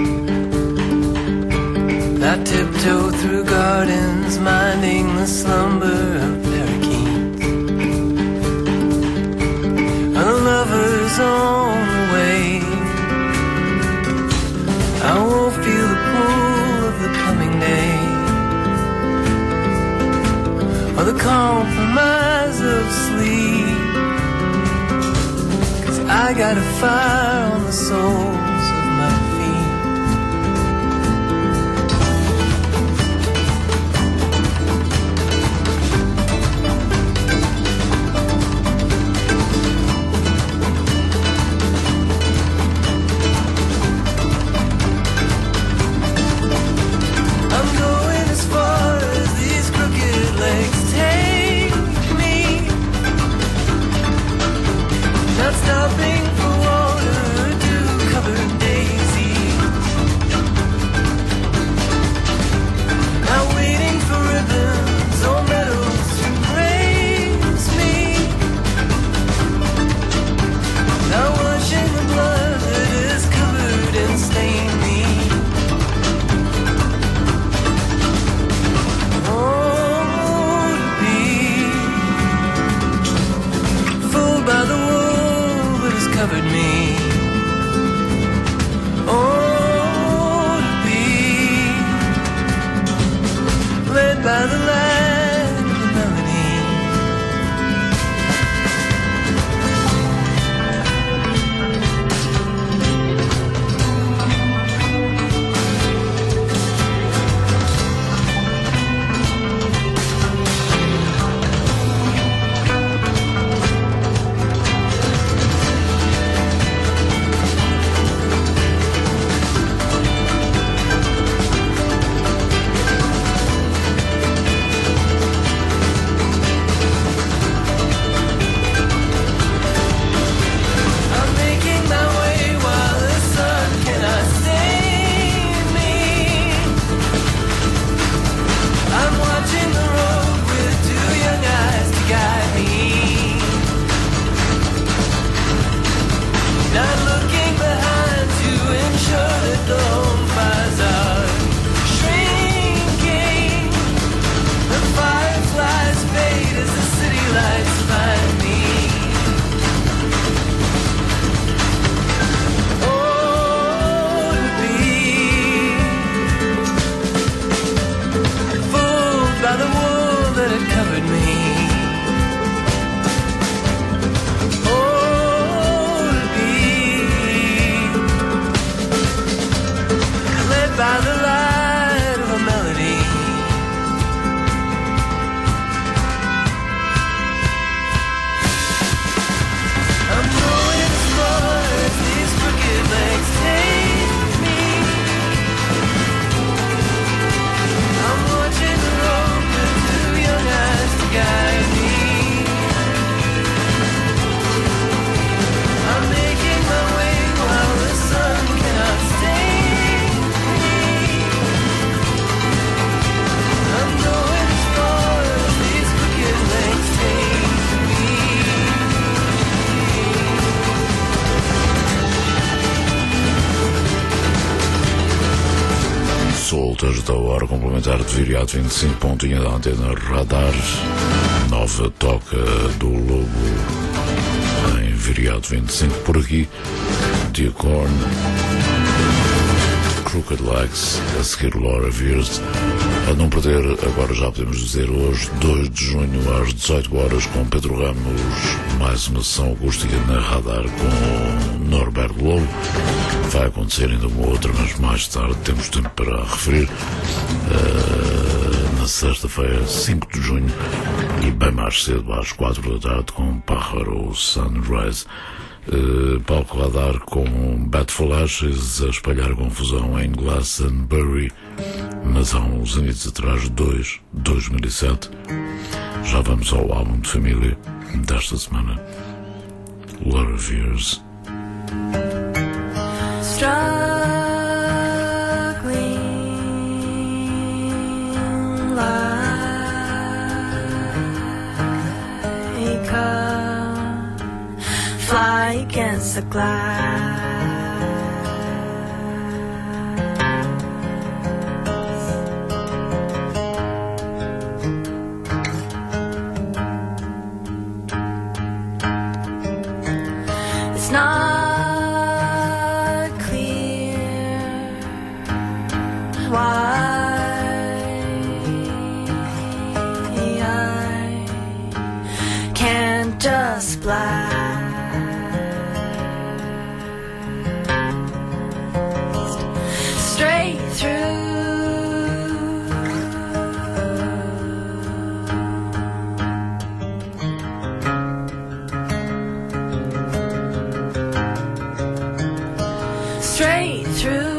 I tiptoe through gardens, minding the slumber of parakeets. A lover's on the way. I won't feel the pull compromise of sleep. 'Cause I got a fire on the soles of my feet. I'm going as far as these crooked legs take me. Not stopping for water to cover daisies. Not waiting for ribbons or medals to praise me. Not washing the blood that is covered and stained me. Oh, to be fooled by the wool that has covered me. Oh, to be led by the land of the melody. I'm making my way while the sun cannot stain me. I'm watching the road with two young eyes to guide me. Not looking behind to ensure that the home fires are shrinking. The fireflies fade as the city lights find me. Oh, to be fooled by the wool that had covered me. Oh, to be led by the light of a melody. I'm going as far as these crooked legs take me. I'm watching the road with two young eyes to guide me. I'm making my way while the sun cannot stain me. I'm going as far as these crooked legs take me. Soltas da hora complementar de Viriato vinte e cinco, pontinha da antena Radar. Nova toca do Lobo em Viriato vinte e cinco. Por aqui, Diacorn, Crooked Legs, a seguir Laura Veers. A não perder, agora já podemos dizer hoje, dois de junho às dezoito horas, com Pedro Ramos, mais uma sessão acústica na Radar com Norberto Lobo. Vai acontecer ainda uma outra, mas mais tarde temos tempo para referir. Uh, na sexta-feira, cinco de junho, e bem mais cedo, às quatro da tarde, com Pájaro Sunrise. Uh, palco Radar com Batful Ashes a espalhar confusão em Glastonbury, mas há uns anos atrás, dois, dois mil e sete. Já vamos ao álbum de família desta semana, Laura Veers. Struggling like a fly against the glass. It's not clear why I just blast straight through. Straight through.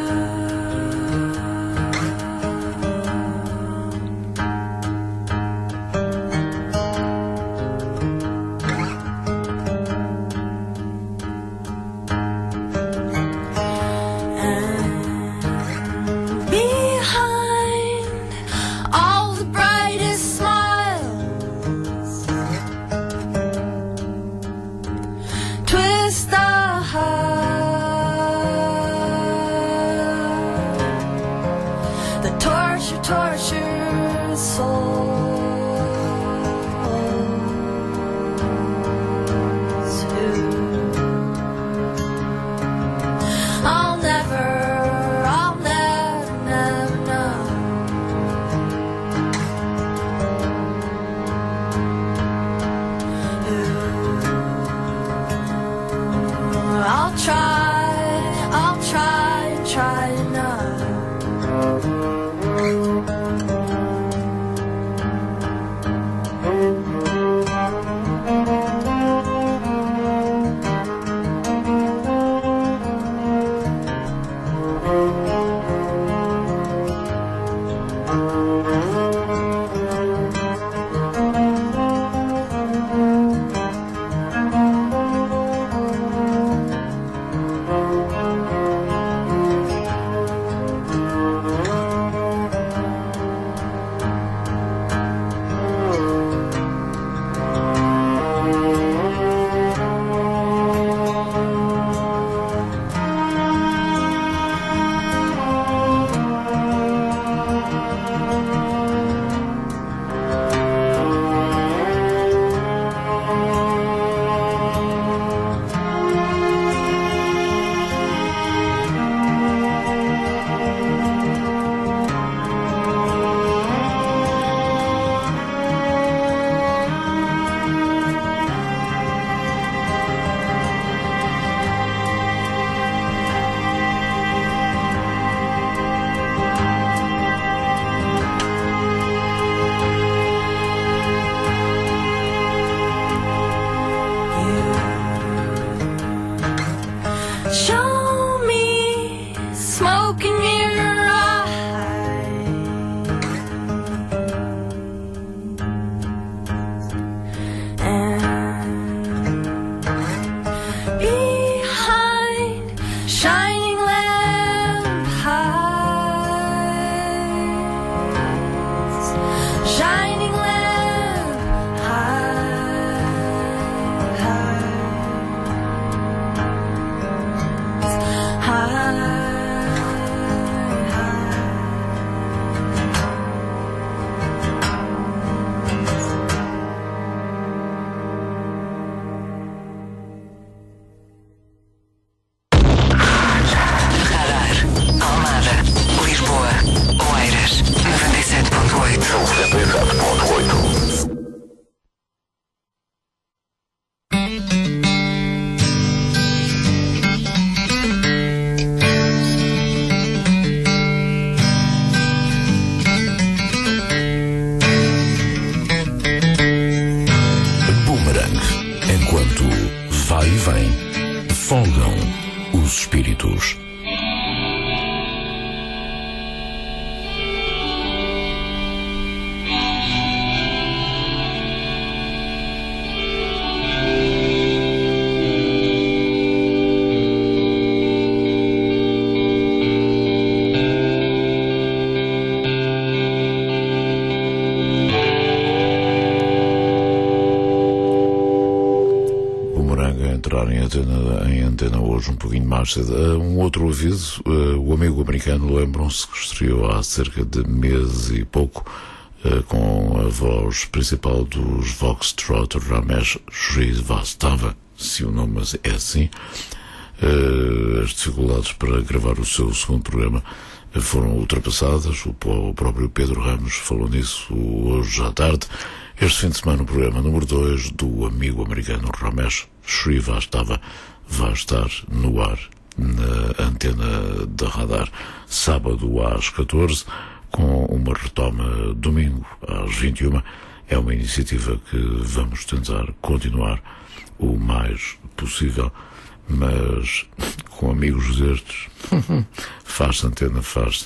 espíritos. Em antena, em antena hoje um pouquinho mais cedo. Um outro aviso, uh, o amigo americano, lembram-se que estreou há cerca de mês e pouco uh, com a voz principal dos Foxtrot, Ramesh Srivastava, se o nome é assim. Uh, as dificuldades para gravar o seu segundo programa foram ultrapassadas. O próprio Pedro Ramos falou nisso hoje à tarde. Este fim de semana o programa número dois do amigo americano Ramesh Srivastava vai estar no ar na antena da Radar sábado às catorze, com uma retoma domingo às vinte e uma. É uma iniciativa que vamos tentar continuar o mais possível, mas com amigos destes faz-se antena, faz-se.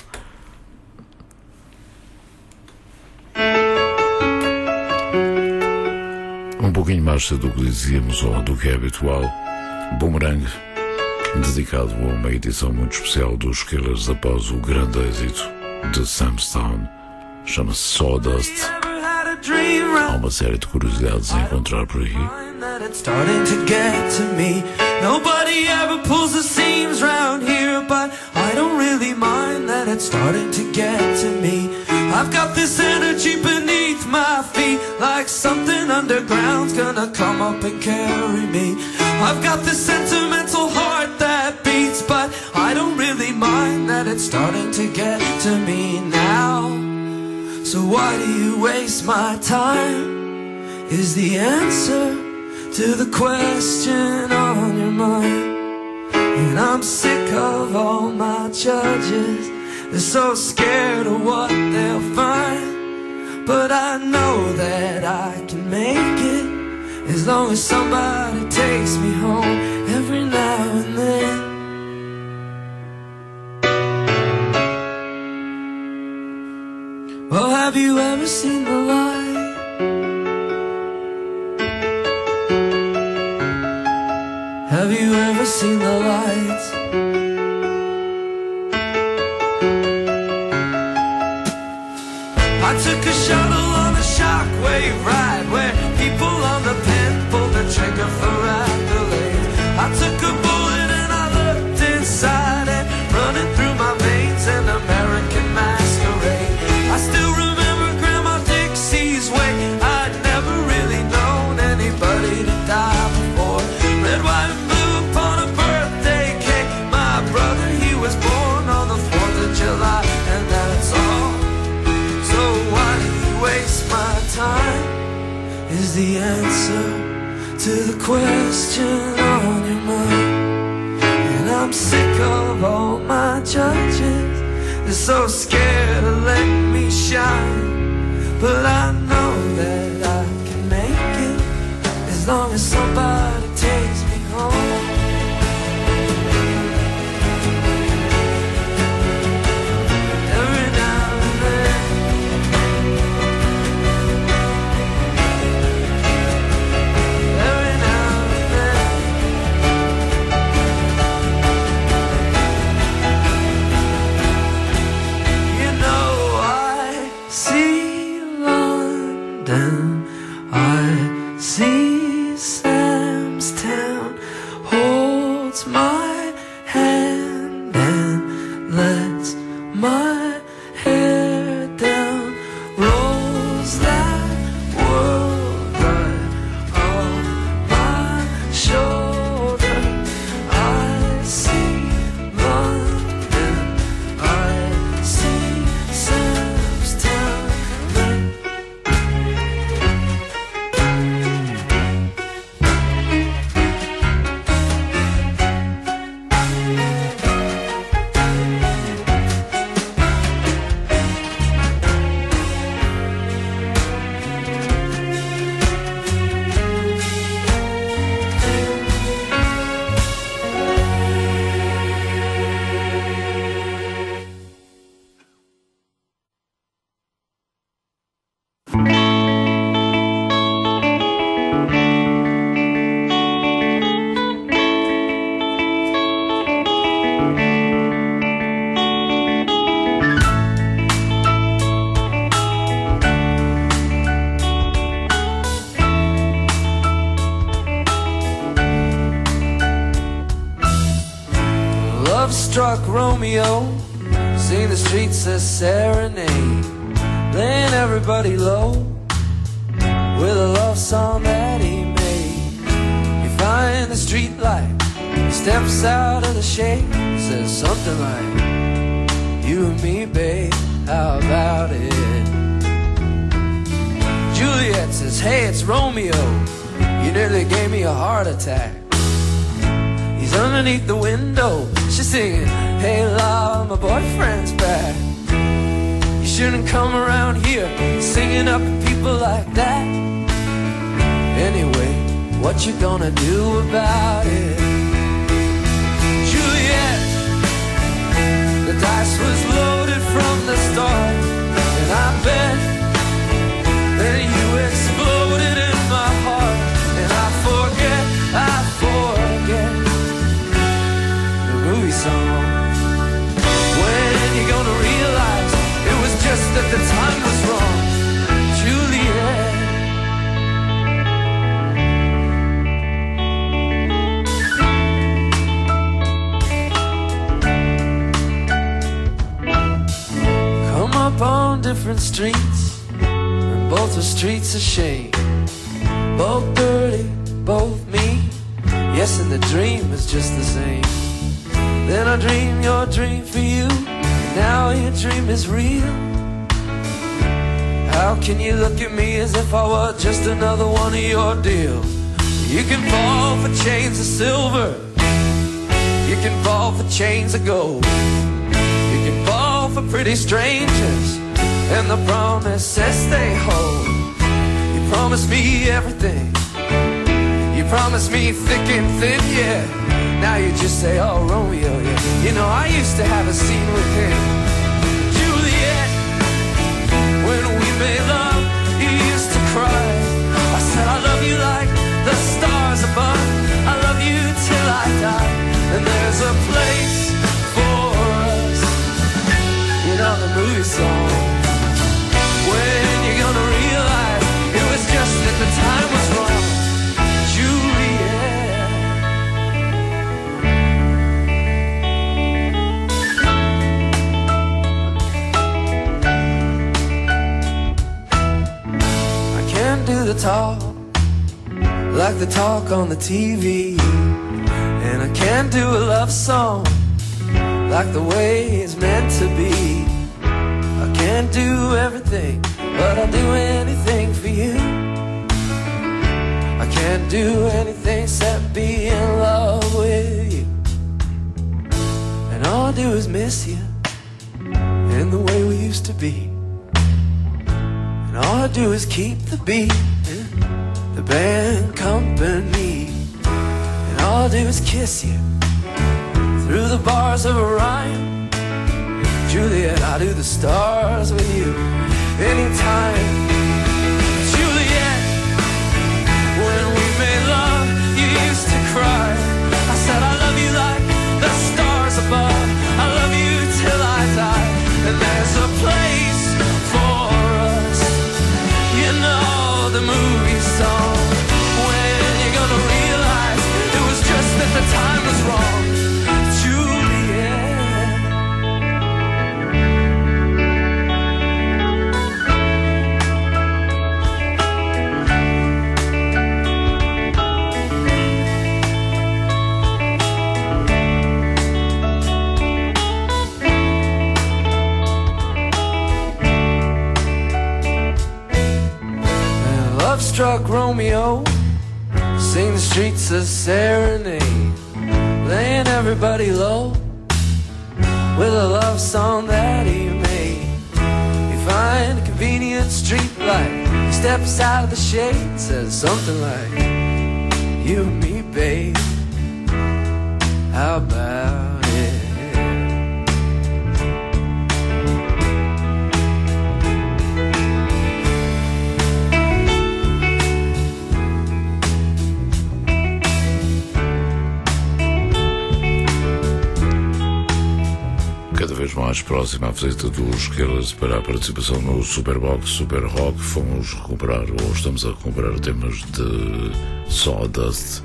Um pouquinho mais cedo do que dizíamos, ou do que é habitual, Boomerang, dedicado a uma edição muito especial dos Killers após o grande êxito de Sam's Town, chama-se Sawdust. Há uma série de curiosidades a encontrar por aqui. It's starting to get to me. Nobody ever pulls the seams round here, but I don't really mind that it's starting to get to me. I've got this energy beneath my feet, like something underground's gonna come up and carry me. I've got this sentimental heart that beats, but I don't really mind that it's starting to get to me now. So why do you waste my time? Is the answer to the question on your mind. And I'm sick of all my judges, they're so scared of what they'll find. But I know that I can make it, as long as somebody takes me home every now and then. Well, have you ever seen the light? Have you ever seen the lights? I took a shuttle on a shockwave ride, where people on the pen pulled the trigger for accolades. I took a bullet and I looked inside, and running through my veins an American masquerade. I still remember Grandma Dixie's way. I'd never really known anybody to die before. Red, white, and blue upon a birthday cake. My brother, he was born on the fourth of July, and that's all. So why do you waste my time? Is the answer to the question on your mind. And I'm sick of all my judges, they're so scared to let me shine. But I know that I can make it, as long as somebody takes me home. Every now and then. Every now and then. You know I see London, I see Sam's Town, holds my hand and lets my hair down, rolls that world right on my shoulder. I see London, I see Sam's Town. Love-struck Romeo, sing the streets a serenade, laying everybody low with a love song that he made. You find the street light, steps out of the shade, says something like, You and me, babe, how about it? Juliet says, hey, it's Romeo. You nearly gave me a heart attack. He's underneath the window. She's singing, hey, love, my boyfriend's back. You shouldn't come around here singing up at people like that. Anyway, what you gonna do about it? Juliet, the dice was loaded from the start, and I bet that you exploded in my heart. And I forget, I forget the movie song. When you gonna realize it was just that the time was wrong, Juliet? Come up on different streets, and both are streets of shame. Both dirty, both mean. Yes, and the dream is just the same. Then I dream your dream for you, and now your dream is real. How can you look at me as if I were just another one of your deals? You can fall for chains of silver, you can fall for chains of gold, you can fall for pretty strangers and the promises they hold. You promised me everything, you promised me thick and thin, yeah. Now you just say, oh, Romeo, yeah. You know, I used to have a scene with him. Juliet, when we made love, you used to cry. I said, I love you like the stars above, I love you till I die. And there's a place for us, you know, the movie song. When you're gonna realize it was just that the time was wrong, Juliet. I can't do the talk like the talk on the T V, and I can't do a love song like the way it's meant to be. I can't do everything, but I'll do anything for you. I can't do anything except be in love with you. And all I do is miss you in the way we used to be. And all I do is keep the beat, the band company. And all I do is kiss you through the bars of a rhyme. Juliet, I do the stars with you anytime. Juliet, when we made love, you used to cry. I said, I love you like the stars above, I love you till I die. And there's a place for us, you know, the movie song. When you're gonna realize it was just that the time was wrong, Juliet. Love-struck Romeo, sing the streets a serenade, laying everybody low with a love song that he made. You find a convenient street light, he steps out of the shade, says something like, you and me, babe, how about it? Cada vez mais próxima à visita dos Killers para a participação no Superbox Super Rock, fomos recuperar, ou estamos a recuperar, temas de Sawdust,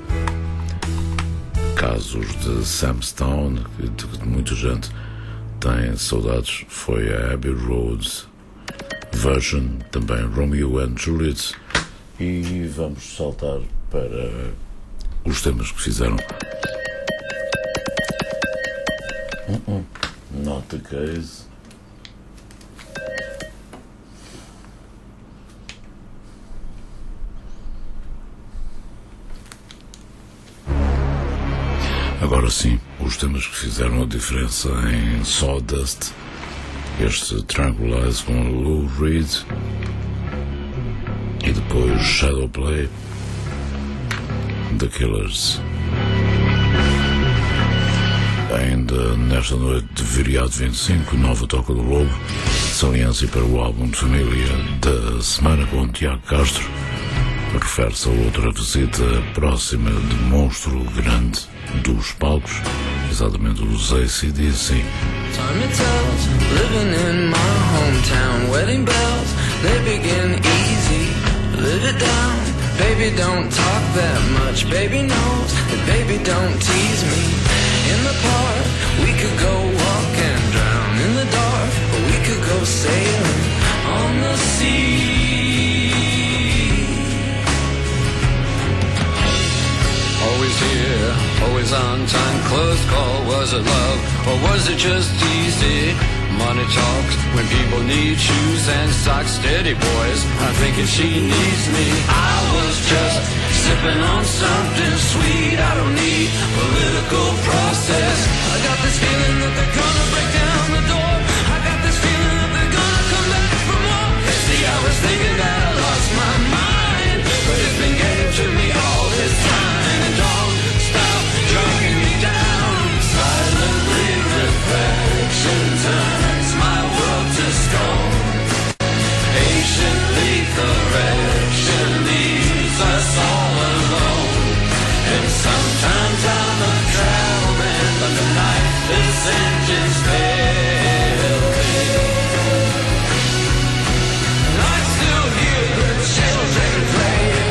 casos de Sam Stone, de que muita gente tem saudades. Foi a Abbey Road version, também Romeo and Juliet, e vamos saltar para os temas que fizeram. Uh-uh. Not the case. Agora sim, os temas que fizeram a diferença em Sawdust, este Tranquilize com Lou Reed e depois Shadowplay, The Killers. Ainda nesta noite de Viriato vinte e cinco, nova Toca do Lobo, saliência para o álbum de família da semana com Tiago Castro, refere-se a outra visita próxima de monstro grande dos palcos, exatamente dos A C D C. Time it tells, living in my hometown, wedding bells, they begin easy, live it down, baby don't talk that much, baby knows that baby don't tease me. In the park, we could go walk and drown in the dark, or we could go sailing on the sea. Always here, always on time, close call, was it love, or was it just easy? Money talks when people need shoes and socks, steady boys, I'm thinking she needs me. I was just sipping on something sweet, I don't need political process. I got this feeling that they're gonna break down the door, I got this feeling that they're gonna come back for more. See, I was thinking that I lost my mind, but it's been getting to me all this time. And don't stop dragging me down, silently reflection turns my world to stone. Patiently correction leaves us all alone. And sometimes I'm a travel man, but the night this engine's failing. And I still hear the children playing.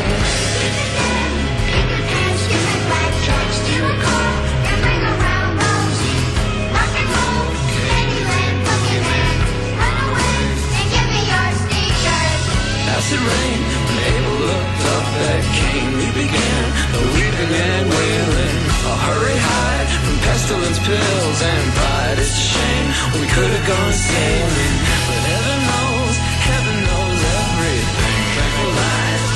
Acid rain, when Abel looked up at Cain, we began the weeping and wailing. A hurry hide from pestilence, pills and pride. It's a shame we could have gone sailing, but heaven knows, heaven knows everything. Tranquilized.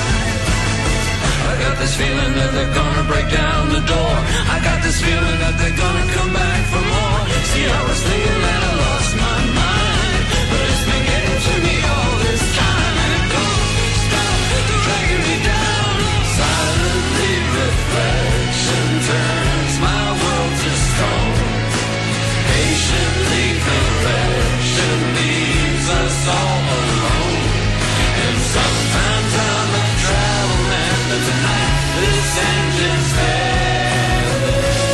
I got this feeling that they're gonna break down the door. I got this feeling that they're gonna come back for more. See, I was thinking that I lost my mind, but it's been getting to me all this time. Dragging me down, silently reflection turns my world to stone. Patiently correction leaves us all alone. And sometimes I'm a travel man, but tonight this engine's failing.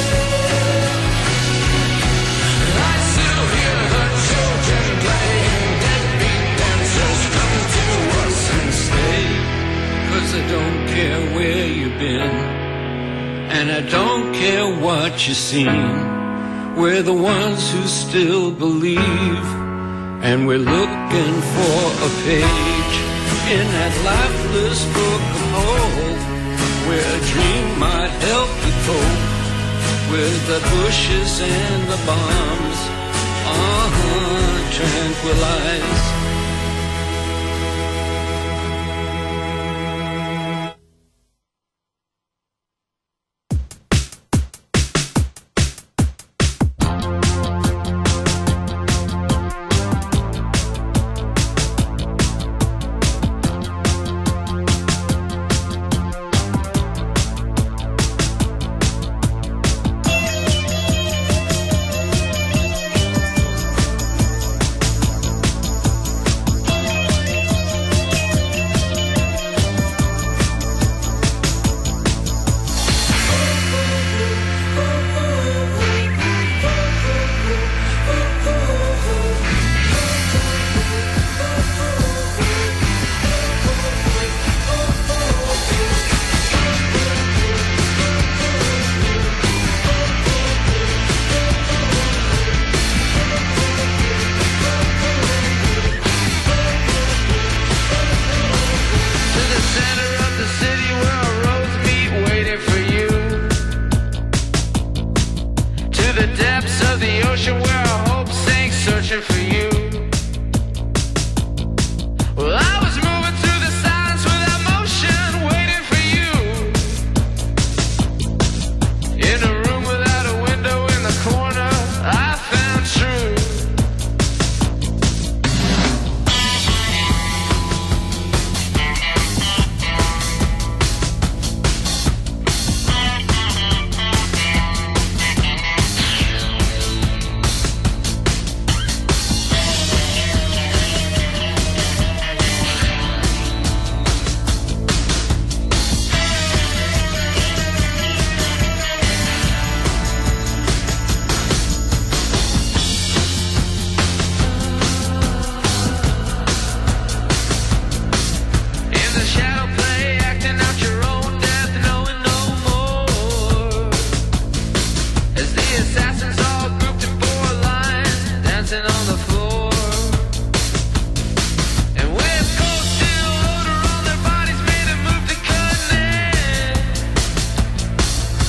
I still hear the children playing, deadbeat dancers come to us and stay. Cause I don't care where you've been, and I don't care what you've seen. We're the ones who still believe, and we're looking for a page in that lifeless book of hope, where a dream might help you cope with the bushes and the bombs. Uh-huh, tranquilize.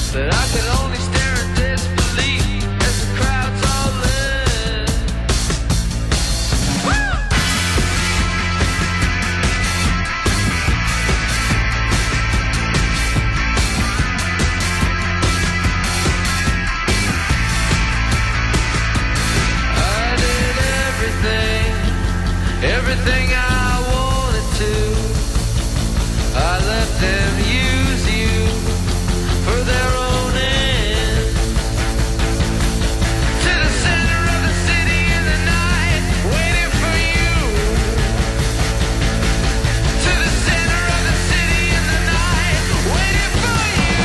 that I could only stare in disbelief as the crowds all lit. Woo! I did everything, everything I wanted to. I let them use you for their own ends. To the center of the city in the night, waiting for you. To the center of the city in the night, waiting for you.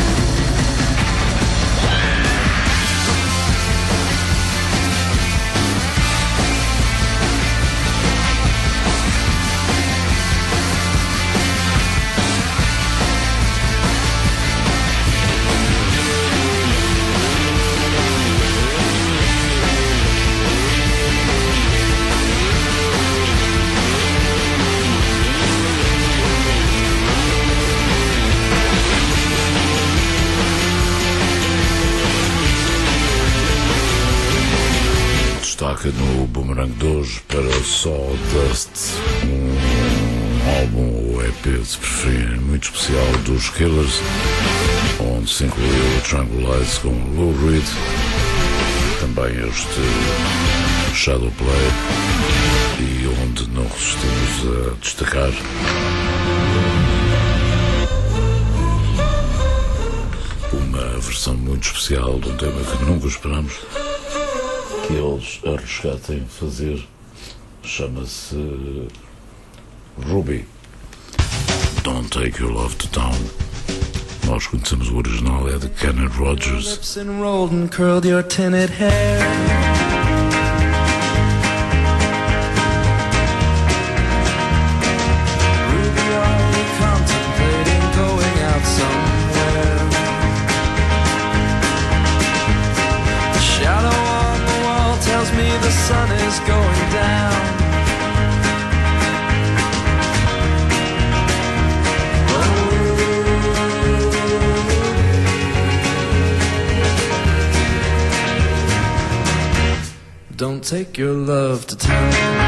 Destaca no Boomerang de hoje para Sawdust, um álbum ou E P, se preferirem, muito especial dos Killers, onde se incluiu o Tranquilize com Lou Reed, também este Shadow Play, e onde não resistimos a destacar uma versão muito especial de um tema que nunca esperamos que eles arriscatem fazer. Chama-se Ruby, Don't Take Your Love to Town. Nós conhecemos o original, é de Kenneth Rogers. Lips enrolled and curled your tinted hair. Ruby, are you contemplating going out somewhere? The shadow on the wall tells me the sun is going down. Don't take your love to town.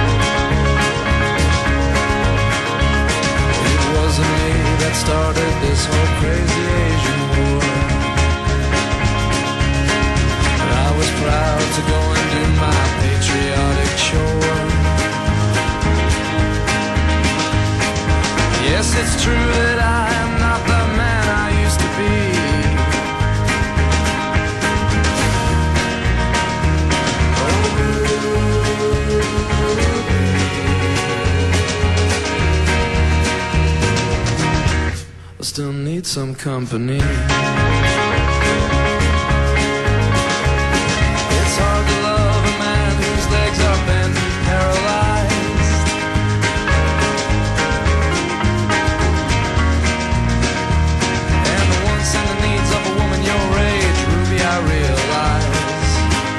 It wasn't me that started this whole crazy Asian war. But I was proud to go and do my patriotic chore. Yes, it's true that I am not the man I used to be. Still need some company. It's hard to love a man whose legs are bent and paralyzed. And the wants and the needs of a woman your age, Ruby, I realize.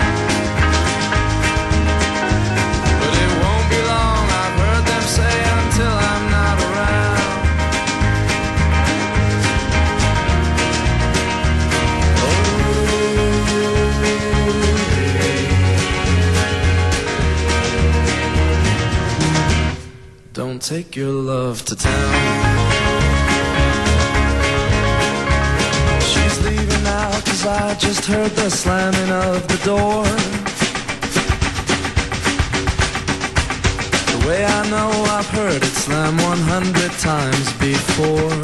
But it won't be long, I've heard them say, until I'm not around. Don't take your love to town. She's leaving now, cause I just heard the slamming of the door. The way I know I've heard it slam one hundred times before.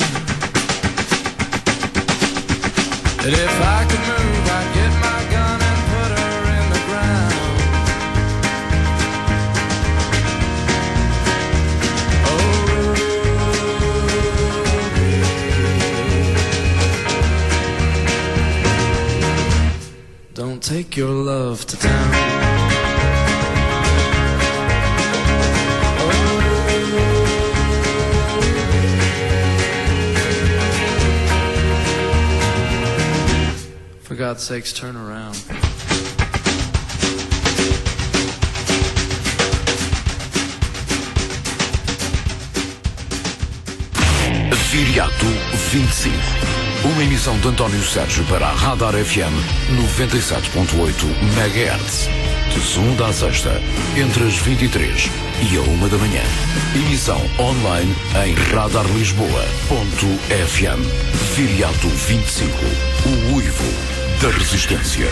That if I could move, I'd get my gun and put her in the ground. Don't take your love to town. For God's sakes, turn around. Viriato vinte e cinco. Uma emissão de António Sérgio para a Radar F M noventa e sete ponto oito megahertz. De segunda à sexta, entre as vinte e três e a uma da manhã. Emissão online em radar lisboa ponto f m. Viriato vinte e cinco, o uivo da resistência.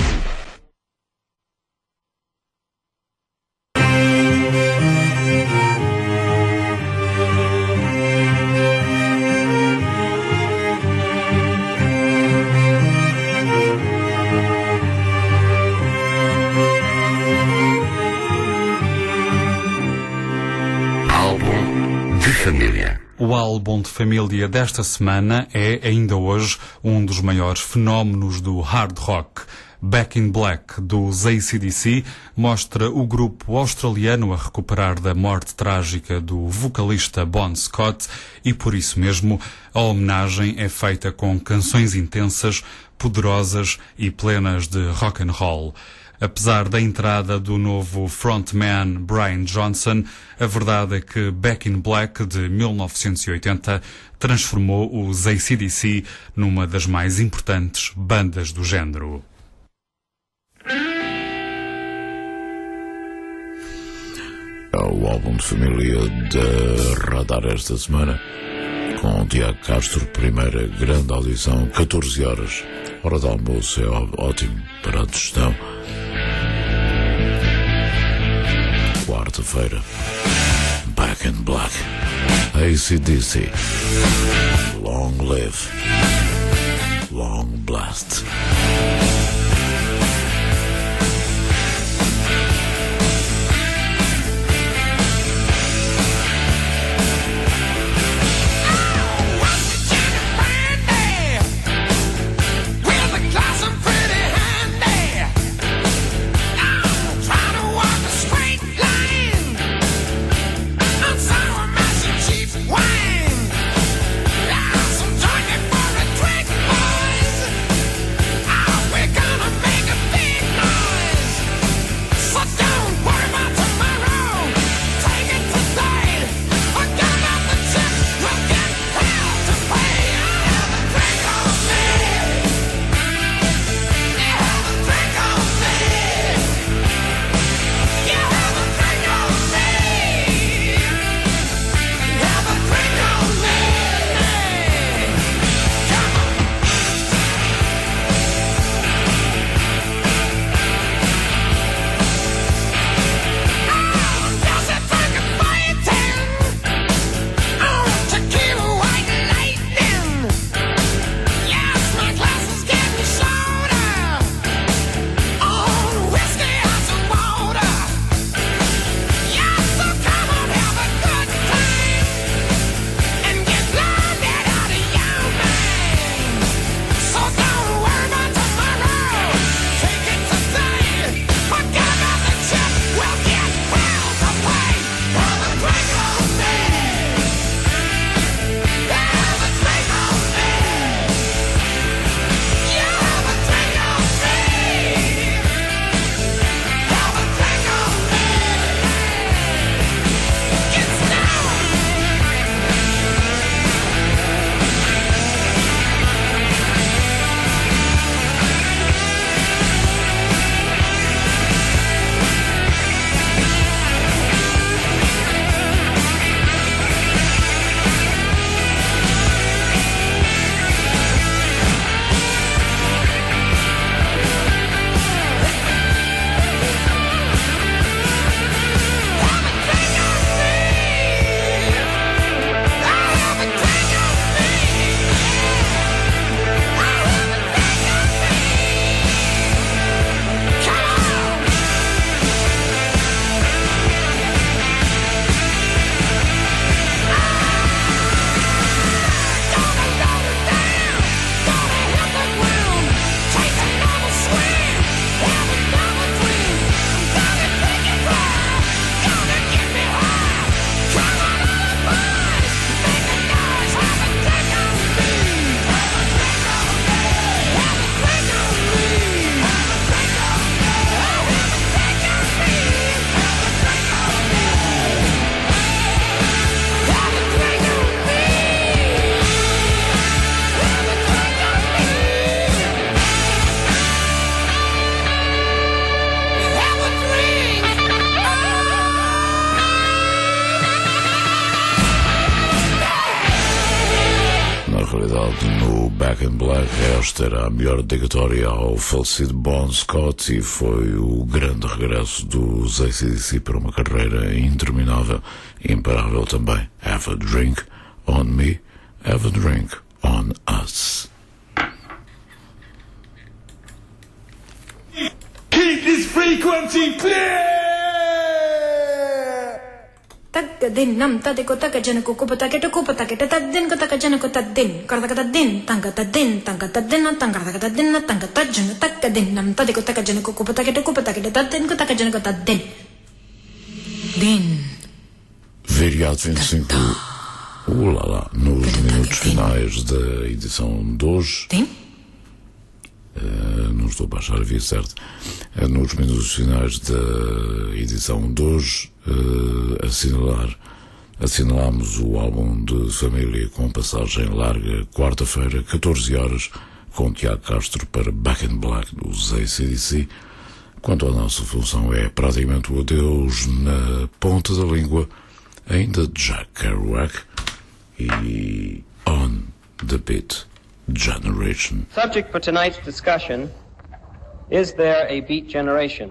O álbum de família desta semana é, ainda hoje, um dos maiores fenómenos do hard rock. Back in Black, dos A C D C, mostra o grupo australiano a recuperar da morte trágica do vocalista Bon Scott e, por isso mesmo, a homenagem é feita com canções intensas, poderosas e plenas de rock and roll. Apesar da entrada do novo frontman Brian Johnson, a verdade é que Back in Black, de mil novecentos e oitenta, transformou os A C D C numa das mais importantes bandas do género. É o álbum de família da Radar esta semana, com o Tiago Castro, primeira grande audição, catorze horas. Hora de almoço é ótimo para a digestão. Quarta-feira, Back in Black, A C D C, Long Live, Long Blast. Wake in Black. Esta era a melhor dedicatória ao falecido Bon Scott e foi o grande regresso dos A C D C para uma carreira interminável e imparável também. Have a drink on me, have a drink on us. Keep this frequency clear! Tagadin nam tadiko takajana kukupa taketa kupa taketa tadin ko takajana ko tadin karta tadin tanga tadin tanga tadin tanga tadin tanga tajana takadin nam tadiko takajana kukupa taketa kupa taketa tadin ko takajana ko tadin din Viriato vinte e cinco. Uh, lá, lá, nos minutos finais da edição de hoje. Sim? Uh, não estou a baixar a via certa. Uh, nos minutos finais da edição de hoje, uh, assinalar, assinalamos o álbum de família com passagem larga, quarta-feira, catorze horas, com Tiago Castro para Back in Black dos A C D C. Quanto à nossa função, é praticamente o adeus na ponta da língua, ainda de Jack Kerouac e On the Beat Generation. Subject for tonight's discussion, is there a beat generation?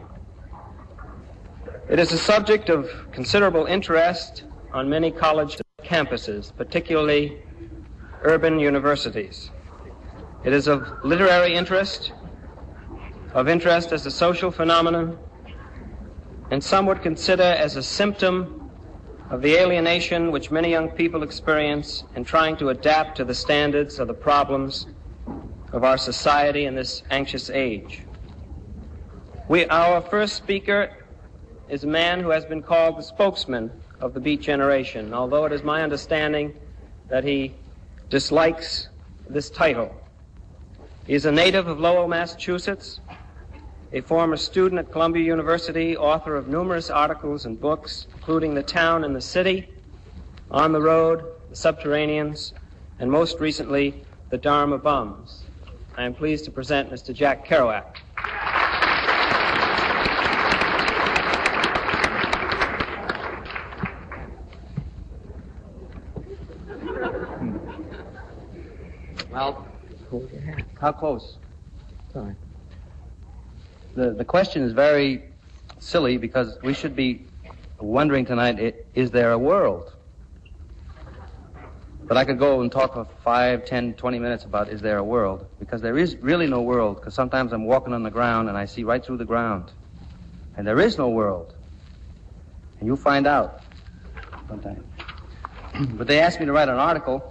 It is a subject of considerable interest on many college campuses, particularly urban universities. It is of literary interest, of interest as a social phenomenon, and some would consider as a symptom of the alienation which many young people experience in trying to adapt to the standards of the problems of our society in this anxious age. We, our first speaker is a man who has been called the spokesman of the Beat Generation, although it is my understanding that he dislikes this title. He is a native of Lowell, Massachusetts, a former student at Columbia University, author of numerous articles and books, including The Town and the City, On the Road, The Subterraneans, and most recently, The Dharma Bums. I am pleased to present Mister Jack Kerouac. Well, how close? Sorry. The, the question is very silly because we should be wondering tonight, i- is there a world? But I could go and talk for five, ten, twenty minutes about is there a world? Because there is really no world, because sometimes I'm walking on the ground and I see right through the ground. And there is no world. And you'll find out sometime. But they asked me to write an article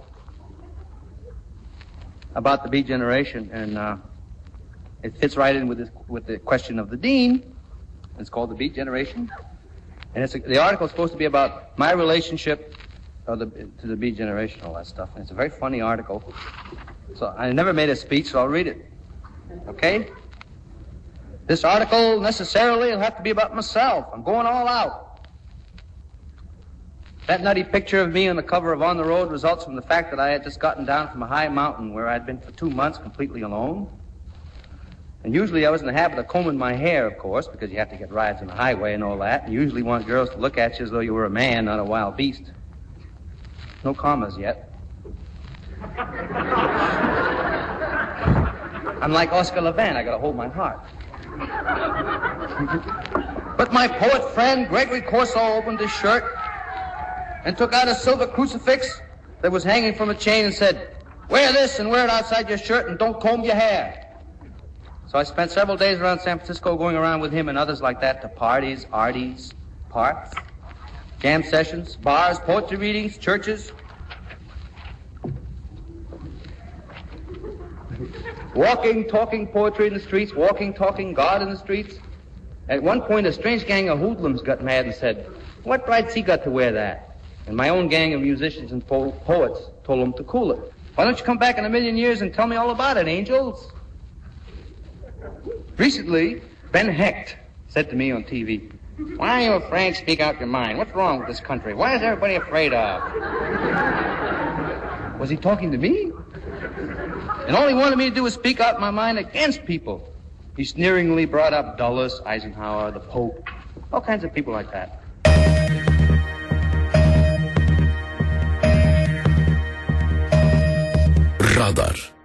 about the Beat Generation, and uh, it fits right in with this, with the question of the dean. It's called the Beat Generation, and it's a, the article is supposed to be about my relationship of the, to the Beat Generation, all that stuff. And it's a very funny article. So I never made a speech, so I'll read it. Okay? This article necessarily will have to be about myself. I'm going all out. That nutty picture of me on the cover of On the Road results from the fact that I had just gotten down from a high mountain where I'd been for two months completely alone. And usually I was in the habit of combing my hair, of course, because you have to get rides on the highway and all that. And you usually want girls to look at you as though you were a man, not a wild beast. No commas yet. I'm like Oscar Levant, I gotta hold my heart. But my poet friend, Gregory Corso, opened his shirt and took out a silver crucifix that was hanging from a chain and said, "Wear this and wear it outside your shirt and don't comb your hair." So I spent several days around San Francisco going around with him and others like that to parties, arties, parks, jam sessions, bars, poetry readings, churches. Walking, talking poetry in the streets, walking, talking God in the streets. At one point, a strange gang of hoodlums got mad and said, "What right's he got to wear that?" And my own gang of musicians and po- poets told him to cool it. "Why don't you come back in a million years and tell me all about it, angels?" Recently, Ben Hecht said to me on T V, "Why are you afraid to speak out your mind? What's wrong with this country? Why is everybody afraid of?" Was he talking to me? And all he wanted me to do was speak out my mind against people. He sneeringly brought up Dulles, Eisenhower, the Pope, all kinds of people like that. Radar.